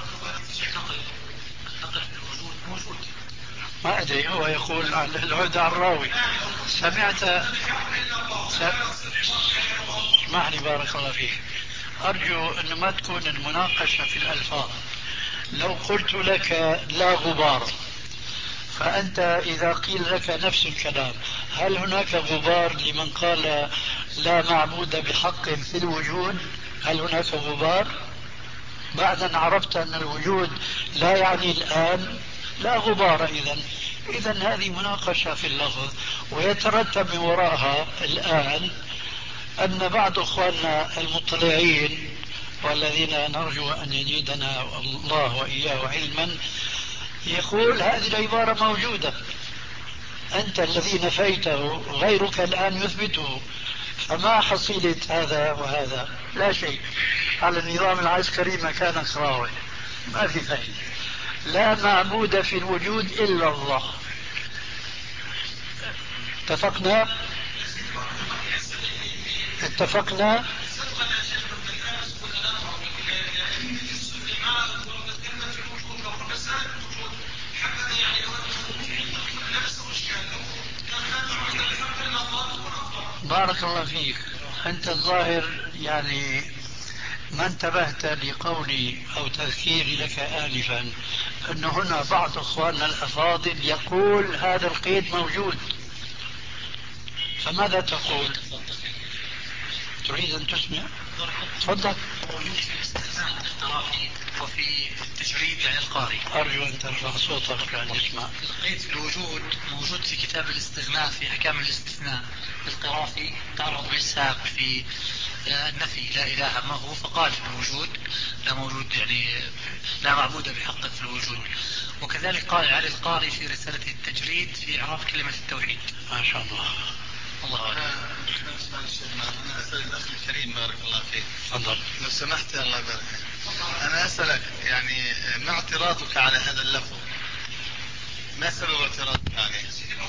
ما أدري هو يقول عن العود عن الراوي. سمعت اسمعني بارك الله فيك، أرجو أن ما تكون المناقشة في الألفاظ. لو قلت لك لا غبار فأنت إذا قيل لك نفس الكلام هل هناك غبار لمن قال لا معبود بحق في الوجود؟ هل هناك غبار؟ بعد أن عرفت أن الوجود لا يعني الآن لا غبار. إذن إذن هذه مناقشة في اللفظ، ويترتب من وراءها الآن أن بعض أخواننا المطلعين والذين نرجو أن يزيدنا الله وإياه علما يقول هذه العبارة موجودة، أنت الذي نفيته غيرك الآن يثبته، فما حصيلة هذا وهذا؟ لا شيء. على النظام العسكري مكان كراوي ما في فائدة. لا معبود في الوجود إلا الله. اتفقنا اتفقنا بارك الله فيك. أنت الظاهر يعني ما انتبهت لقولي أو تذكيري لك آنفا أن هنا بعض أخواننا الأفاضل يقول هذا القيد موجود، فماذا تقول؟ تريد أن تسمع؟ تفضل. وفي التجريد يعني القارئ. أرجو أن ترفع صوتك لأن نسمع. القيد في الوجود موجود في كتاب الاستغناء في أحكام الاستثناء. القرافي تعرض بالساق في النفي لا إله ما هو، فقال في الوجود لا موجود يعني لا معبود بحق في الوجود. وكذلك قال علي القاري في رسالته التجريد في إعراف كلمة التوحيد. ما شاء الله. الله أعلم. أنا أسأل الأخ الكريم بارك الله فيك. تفضل. لو سمحت الله يبارك فيك. أنا أسألك يعني ما اعتراضك على هذا اللفظ؟ ما سبب اعتراضك عليه؟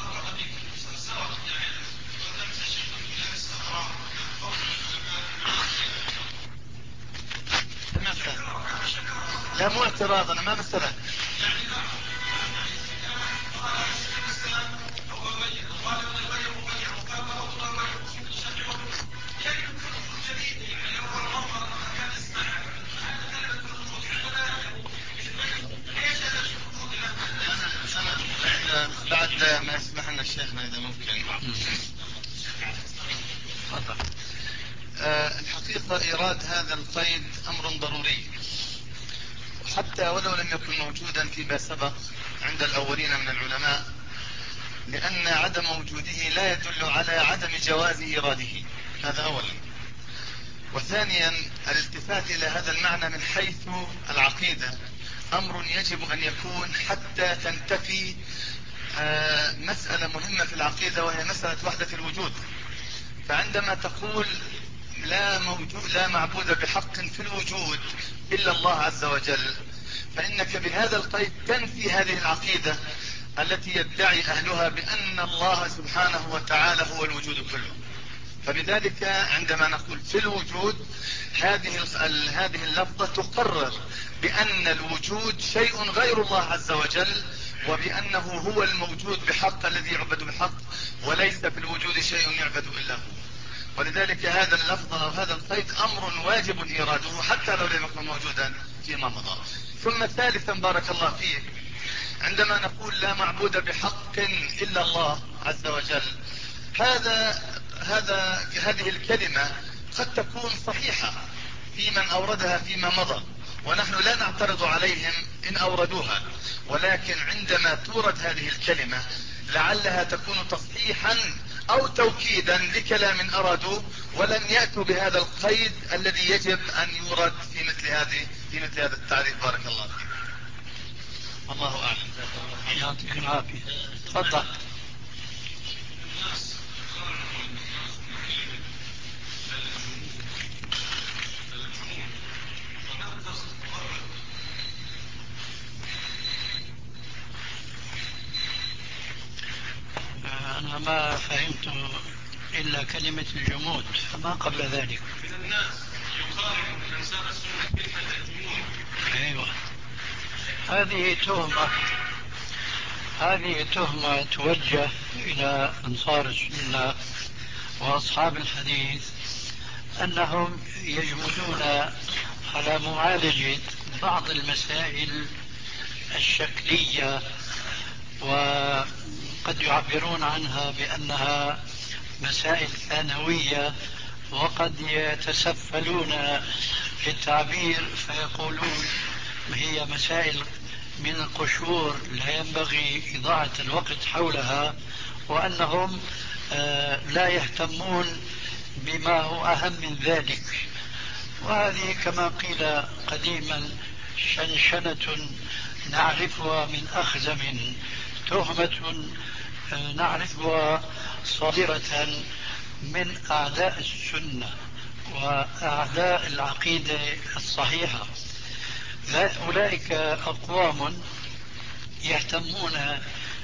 لا مو اعتراض، أنا ما بسألك. بعد ما يسمح لنا شيخنا إذا ممكن. أه الحقيقة إيراد هذا القيد أمر ضروري، حتى ولو لم يكن موجودا فيما سبق عند الأولين من العلماء، لأن عدم وجوده لا يدل على عدم جواز إيراده، هذا أولا. وثانيا الالتفات إلى هذا المعنى من حيث العقيدة أمر يجب أن يكون حتى تنتفي مسألة مهمة في العقيدة، وهي مسألة وحدة الوجود. فعندما تقول لا موجود لا معبود بحق في الوجود إلا الله عز وجل، فإنك بهذا القيد تنفي هذه العقيدة التي يدعي أهلها بأن الله سبحانه وتعالى هو الوجود كله. فبذلك عندما نقول في الوجود، هذه هذه اللفظة تقرر بأن الوجود شيء غير الله عز وجل، وبأنه هو الموجود بحق الذي يعبد بحق، وليس في الوجود شيء يعبد إلا هو. ولذلك هذا اللفظ أو هذا القيد أمر واجب إيراده حتى لو لم يكن موجودا فيما مضى. ثم ثالثا بارك الله فيك، عندما نقول لا معبود بحق إلا الله عز وجل، هذا هذا هذه الكلمة قد تكون صحيحة في من أوردها فيما مضى، ونحن لا نعترض عليهم إن أوردوها، ولكن عندما تورد هذه الكلمة لعلها تكون تصحيحا أو توكيدا لكلام أرادوه ولم يأتوا بهذا القيد الذي يجب أن يورد في مثل هذه في مثل هذا التعريف. بارك الله فيك. الله أعلم. يعطيك العافية. تفضل. أنا ما فهمت إلا كلمة الجمود، فما قبل ذلك. من الناس يقارن الإنسان السنة كلمة الجمود. أيوة، هذه تهمة هذه تهمة توجه إلى أنصار السنة وأصحاب الحديث أنهم يجمدون على معالجة بعض المسائل الشكلية، وقد يعبرون عنها بأنها مسائل ثانوية، وقد يتسفلون في التعبير فيقولون هي مسائل من القشور لا ينبغي إضاعة الوقت حولها، وأنهم لا يهتمون بما هو أهم من ذلك. وهذه كما قيل قديما شنشنة نعرفها من أخزم، تهمة نعرفها صادرة من أعداء السنة وأعداء العقيدة الصحيحة. أولئك أقوام يهتمون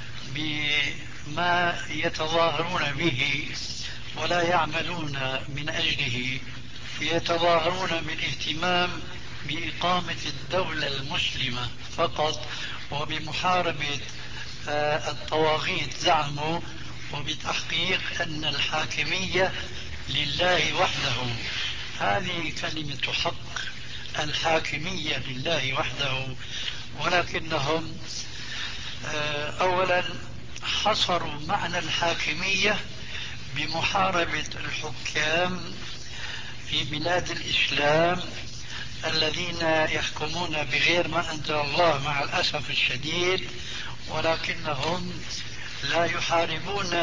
بما يتظاهرون به ولا يعملون من أجله، يتظاهرون بالاهتمام بإقامة الدولة المسلمة فقط وبمحاربة الطواغيت زعموا، وبتحقيق أن الحاكمية لله وحده. هذه كلمة حق، الحاكمية لله وحده، ولكنهم أولا حصروا معنى الحاكمية بمحاربة الحكام في بلاد الإسلام الذين يحكمون بغير ما أنزل الله مع الأسف الشديد، ولكنهم لا يحاربون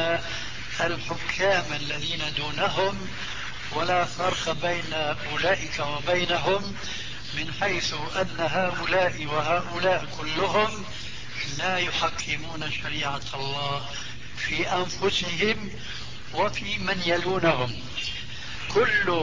الحكام الذين دونهم، ولا فرق بين أولئك وبينهم، من حيث أن هؤلاء وهؤلاء كلهم لا يحكمون شريعة الله في أنفسهم وفي من يلونهم. كل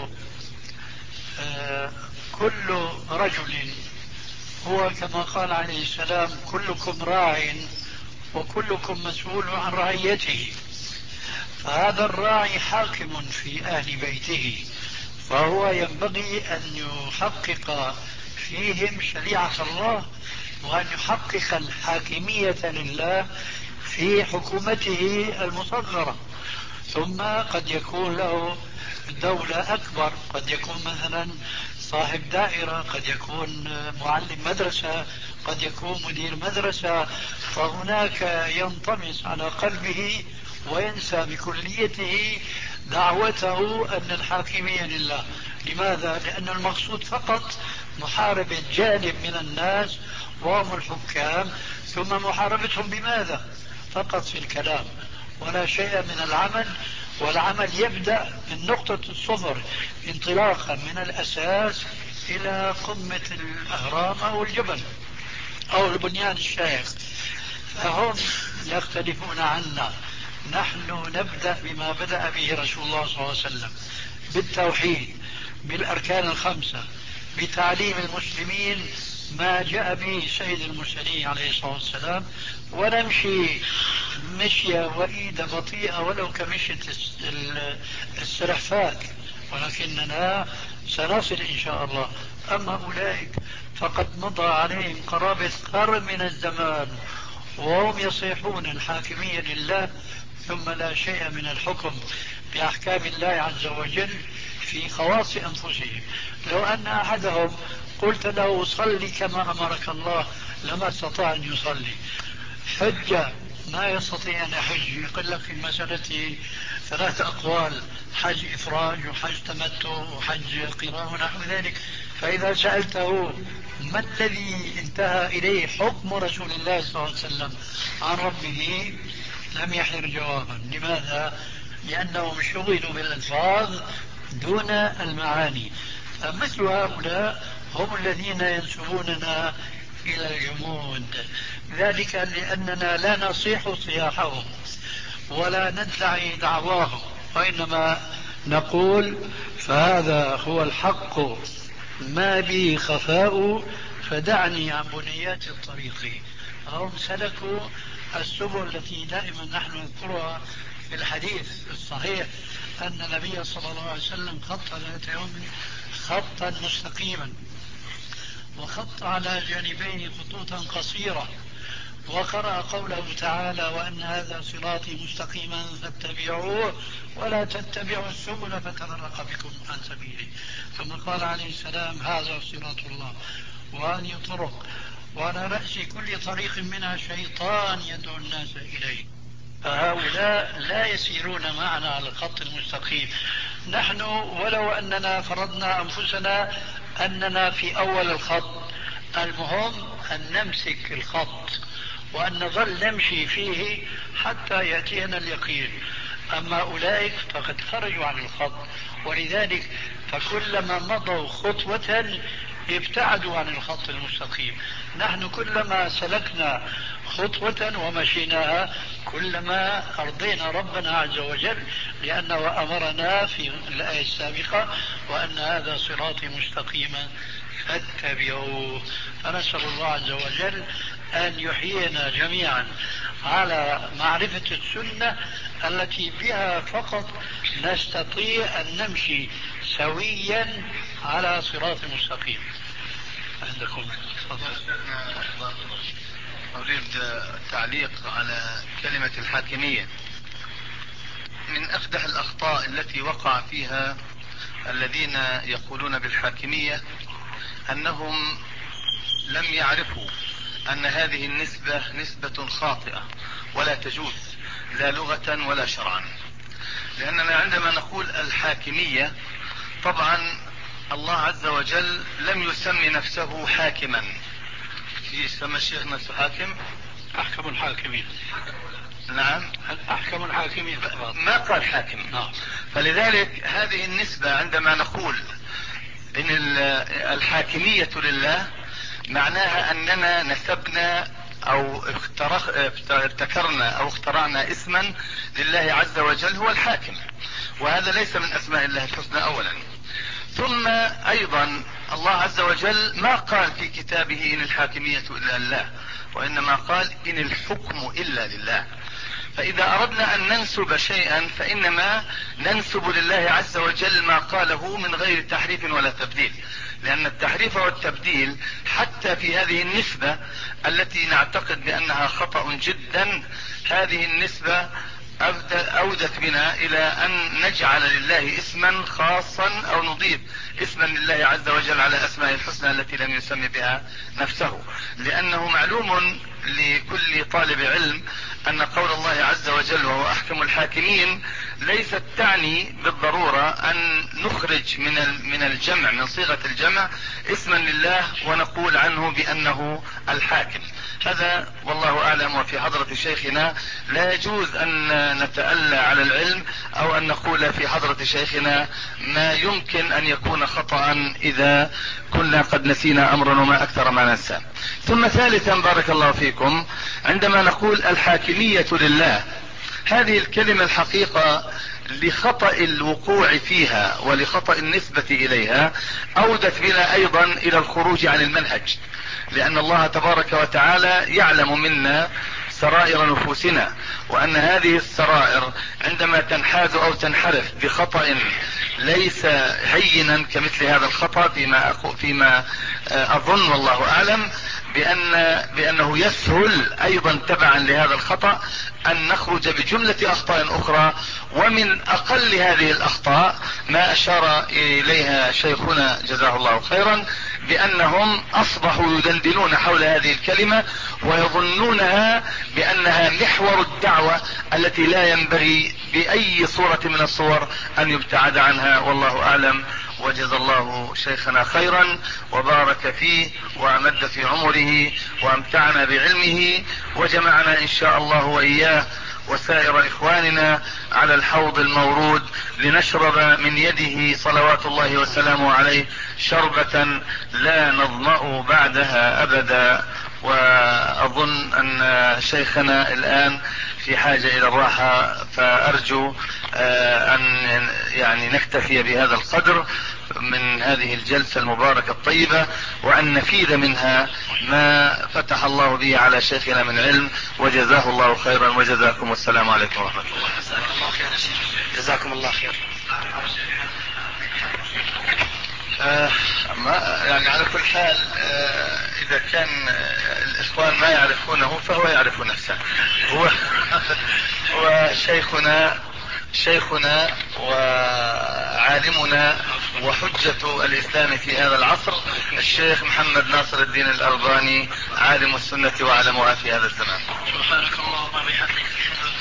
آه كل رجل هو كما قال عليه السلام كلكم راع وكلكم مسؤول عن رعيته، فهذا الراعي حاكم في أهل بيته، فهو ينبغي أن يحقق فيهم شريعة الله وأن يحقق الحاكمية لله في حكومته المصغرة. ثم قد يكون له دولة أكبر، قد يكون مثلا صاحب دائرة، قد يكون معلم مدرسة، قد يكون مدير مدرسة، فهناك ينطمس على قلبه وينسى بكليته دعوته أن الحاكمية لله. لماذا؟ لأن المقصود فقط محاربة جانب من الناس وهم الحكام، ثم محاربتهم بماذا؟ فقط في الكلام ولا شيء من العمل، والعمل يبدأ من نقطة الصفر انطلاقا من الأساس إلى قمة الأهرام أو الجبل أو البنيان الشاهق. فهم يختلفون عنا، نحن نبدأ بما بدأ به رسول الله صلى الله عليه وسلم، بالتوحيد، بالأركان الخمسة، بتعليم المسلمين ما جاء به سيد المرسلين عليه الصلاة والسلام، ونمشي مشية وإيدة بطيئة ولو كمشية السرحفاة، ولكننا سنصل إن شاء الله. أما أولئك فقد مضى عليهم قرابة قرن من الزمان وهم يصيحون الحاكمية لله، ثم لا شيء من الحكم بأحكام الله عز وجل في خواص أنفسهم. لو أن أحدهم قلت له صلي كما أمرك الله لما استطاع أن يصلي، حج ما يستطيع أن يحج، يقول لك في المسألة ثلاث أقوال: حج إفراج وحج تمتع وحج قران ونحو ذلك. فإذا سألته ما الذي انتهى إليه حكم رسول الله صلى الله عليه وسلم عن ربه لم يحر جوابا. لماذا؟ لأنهم شغلوا بالألفاظ دون المعاني. فمثل هؤلاء هم الذين ينسبوننا إلى الجمود، ذلك لأننا لا نصيح صياحهم ولا ندعي دعواهم، وإنما نقول فهذا هو الحق ما به خفاء فدعني عن بنيات الطريق. هم سلكوا السبل التي دائما نحن نذكرها في الحديث الصحيح أن النبي صلى الله عليه وسلم خط ذات يوم خطا مستقيما، وخط على جانبيه خطوطا قصيرة، وقرأ قوله تعالى: وأن هذا صراطي مستقيما فاتبعوه ولا تتبعوا السبل فتفرق بكم عن سبيله. ثم قال عليه السلام: هذا صراط الله وهذه طرق وعلى رأس كل طريق منها شيطان يدعو الناس إليه. فهؤلاء لا يسيرون معنا على الخط المستقيم. نحن ولو أننا فرضنا أنفسنا أننا في أول الخط، المهم أن نمسك الخط وأن نظل نمشي فيه حتى يأتينا اليقين. أما أولئك فقد خرجوا عن الخط، ولذلك فكلما مضوا خطوة ابتعدوا عن الخط المستقيم. نحن كلما سلكنا خطوة ومشيناها كلما أرضينا ربنا عز وجل، لأنه أمرنا في الآية السابقة: وأن هذا صراطي مستقيما فاتبعوه. فنسأل الله عز وجل أن يحيينا جميعا على معرفة السنة التي بها فقط نستطيع أن نمشي سويا على صراط مستقيم. عندكم أريد التعليق على كلمة الحاكمية. من أفدح الأخطاء التي وقع فيها الذين يقولون بالحاكمية أنهم لم يعرفوا أن هذه النسبة نسبة خاطئة ولا تجوز لا لغة ولا شرعا. لأننا عندما نقول الحاكمية طبعا الله عز وجل لم يسمي نفسه حاكما. يسمى الشيخ نفسه حاكم؟ أحكم الحاكمين. نعم أحكم الحاكمين ما قال حاكم. نعم. فلذلك هذه النسبة عندما نقول إن الحاكمية لله معناها أننا نسبنا أو ابتكرنا أو اخترعنا اسما لله عز وجل هو الحاكم، وهذا ليس من أسماء الله الحسنى أولا. ثم أيضا الله عز وجل ما قال في كتابه إن الحاكمية إلا لله، وإنما قال إن الحكم إلا لله. فإذا أردنا أن ننسب شيئا فإنما ننسب لله عز وجل ما قاله من غير تحريف ولا تبديل، لأن التحريف والتبديل حتى في هذه النسبة التي نعتقد بأنها خطأ جدا، هذه النسبة أودت بنا إلى أن نجعل لله اسما خاصا أو نضيف اسما لله عز وجل على أسماء الحسنى التي لم يسمي بها نفسه. لأنه معلوم لكل طالب علم أن قول الله عز وجل وهو أحكم الحاكمين ليست تعني بالضرورة أن نخرج من من الجمع من صيغة الجمع اسما لله ونقول عنه بأنه الحاكم. هذا والله أعلم. وفي حضرة شيخنا لا يجوز أن نتألى على العلم أو أن نقول في حضرة شيخنا ما يمكن أن يكون خطأ إذا كنا قد نسينا أمرا وما أكثر ما ننسى. ثم ثالثا بارك الله فيكم، عندما نقول الحاكمية لله، هذه الكلمة الحقيقة لخطأ الوقوع فيها ولخطأ النسبة إليها أودت بنا أيضا إلى الخروج عن المنهج، لأن الله تبارك وتعالى يعلم منا سرائر نفوسنا، وأن هذه السرائر عندما تنحاز أو تنحرف بخطأ ليس هينا كمثل هذا الخطأ فيما, فيما أظن والله أعلم بأن بأنه يسهل أيضا تبعا لهذا الخطأ أن نخرج بجملة أخطاء أخرى. ومن أقل هذه الأخطاء ما أشار إليها شيخنا جزاه الله خيرا، بأنهم أصبحوا يدندنون حول هذه الكلمة ويظنونها بأنها محور الدعوة التي لا ينبغي بأي صورة من الصور أن يبتعد عنها، والله أعلم. وجزا الله شيخنا خيرا وبارك فيه وأمد في عمره وأمتعنا بعلمه وجمعنا إن شاء الله وإياه وسائر إخواننا على الحوض المورود لنشرب من يده صلوات الله وسلامه عليه شربة لا نظمأ بعدها أبدا. وأظن أن شيخنا الآن في حاجة إلى الراحة، فأرجو أن يعني نكتفي بهذا القدر من هذه الجلسة المباركة الطيبة، وأن نفيد منها ما فتح الله به على شيخنا من علم، وجزاه الله خيرا وجزاكم. والسلام عليكم ورحمة الله. جزاكم الله خير. آه يعني على كل حال آه إذا كان آه الإخوان ما يعرفونه فهو يعرف نفسه. هو وشيخنا شيخنا وعالمنا وحجة الإسلام في هذا العصر الشيخ محمد ناصر الدين الألباني عالم السنة وعلمها في هذا الزمان. سبحانك اللهم وبحمدك.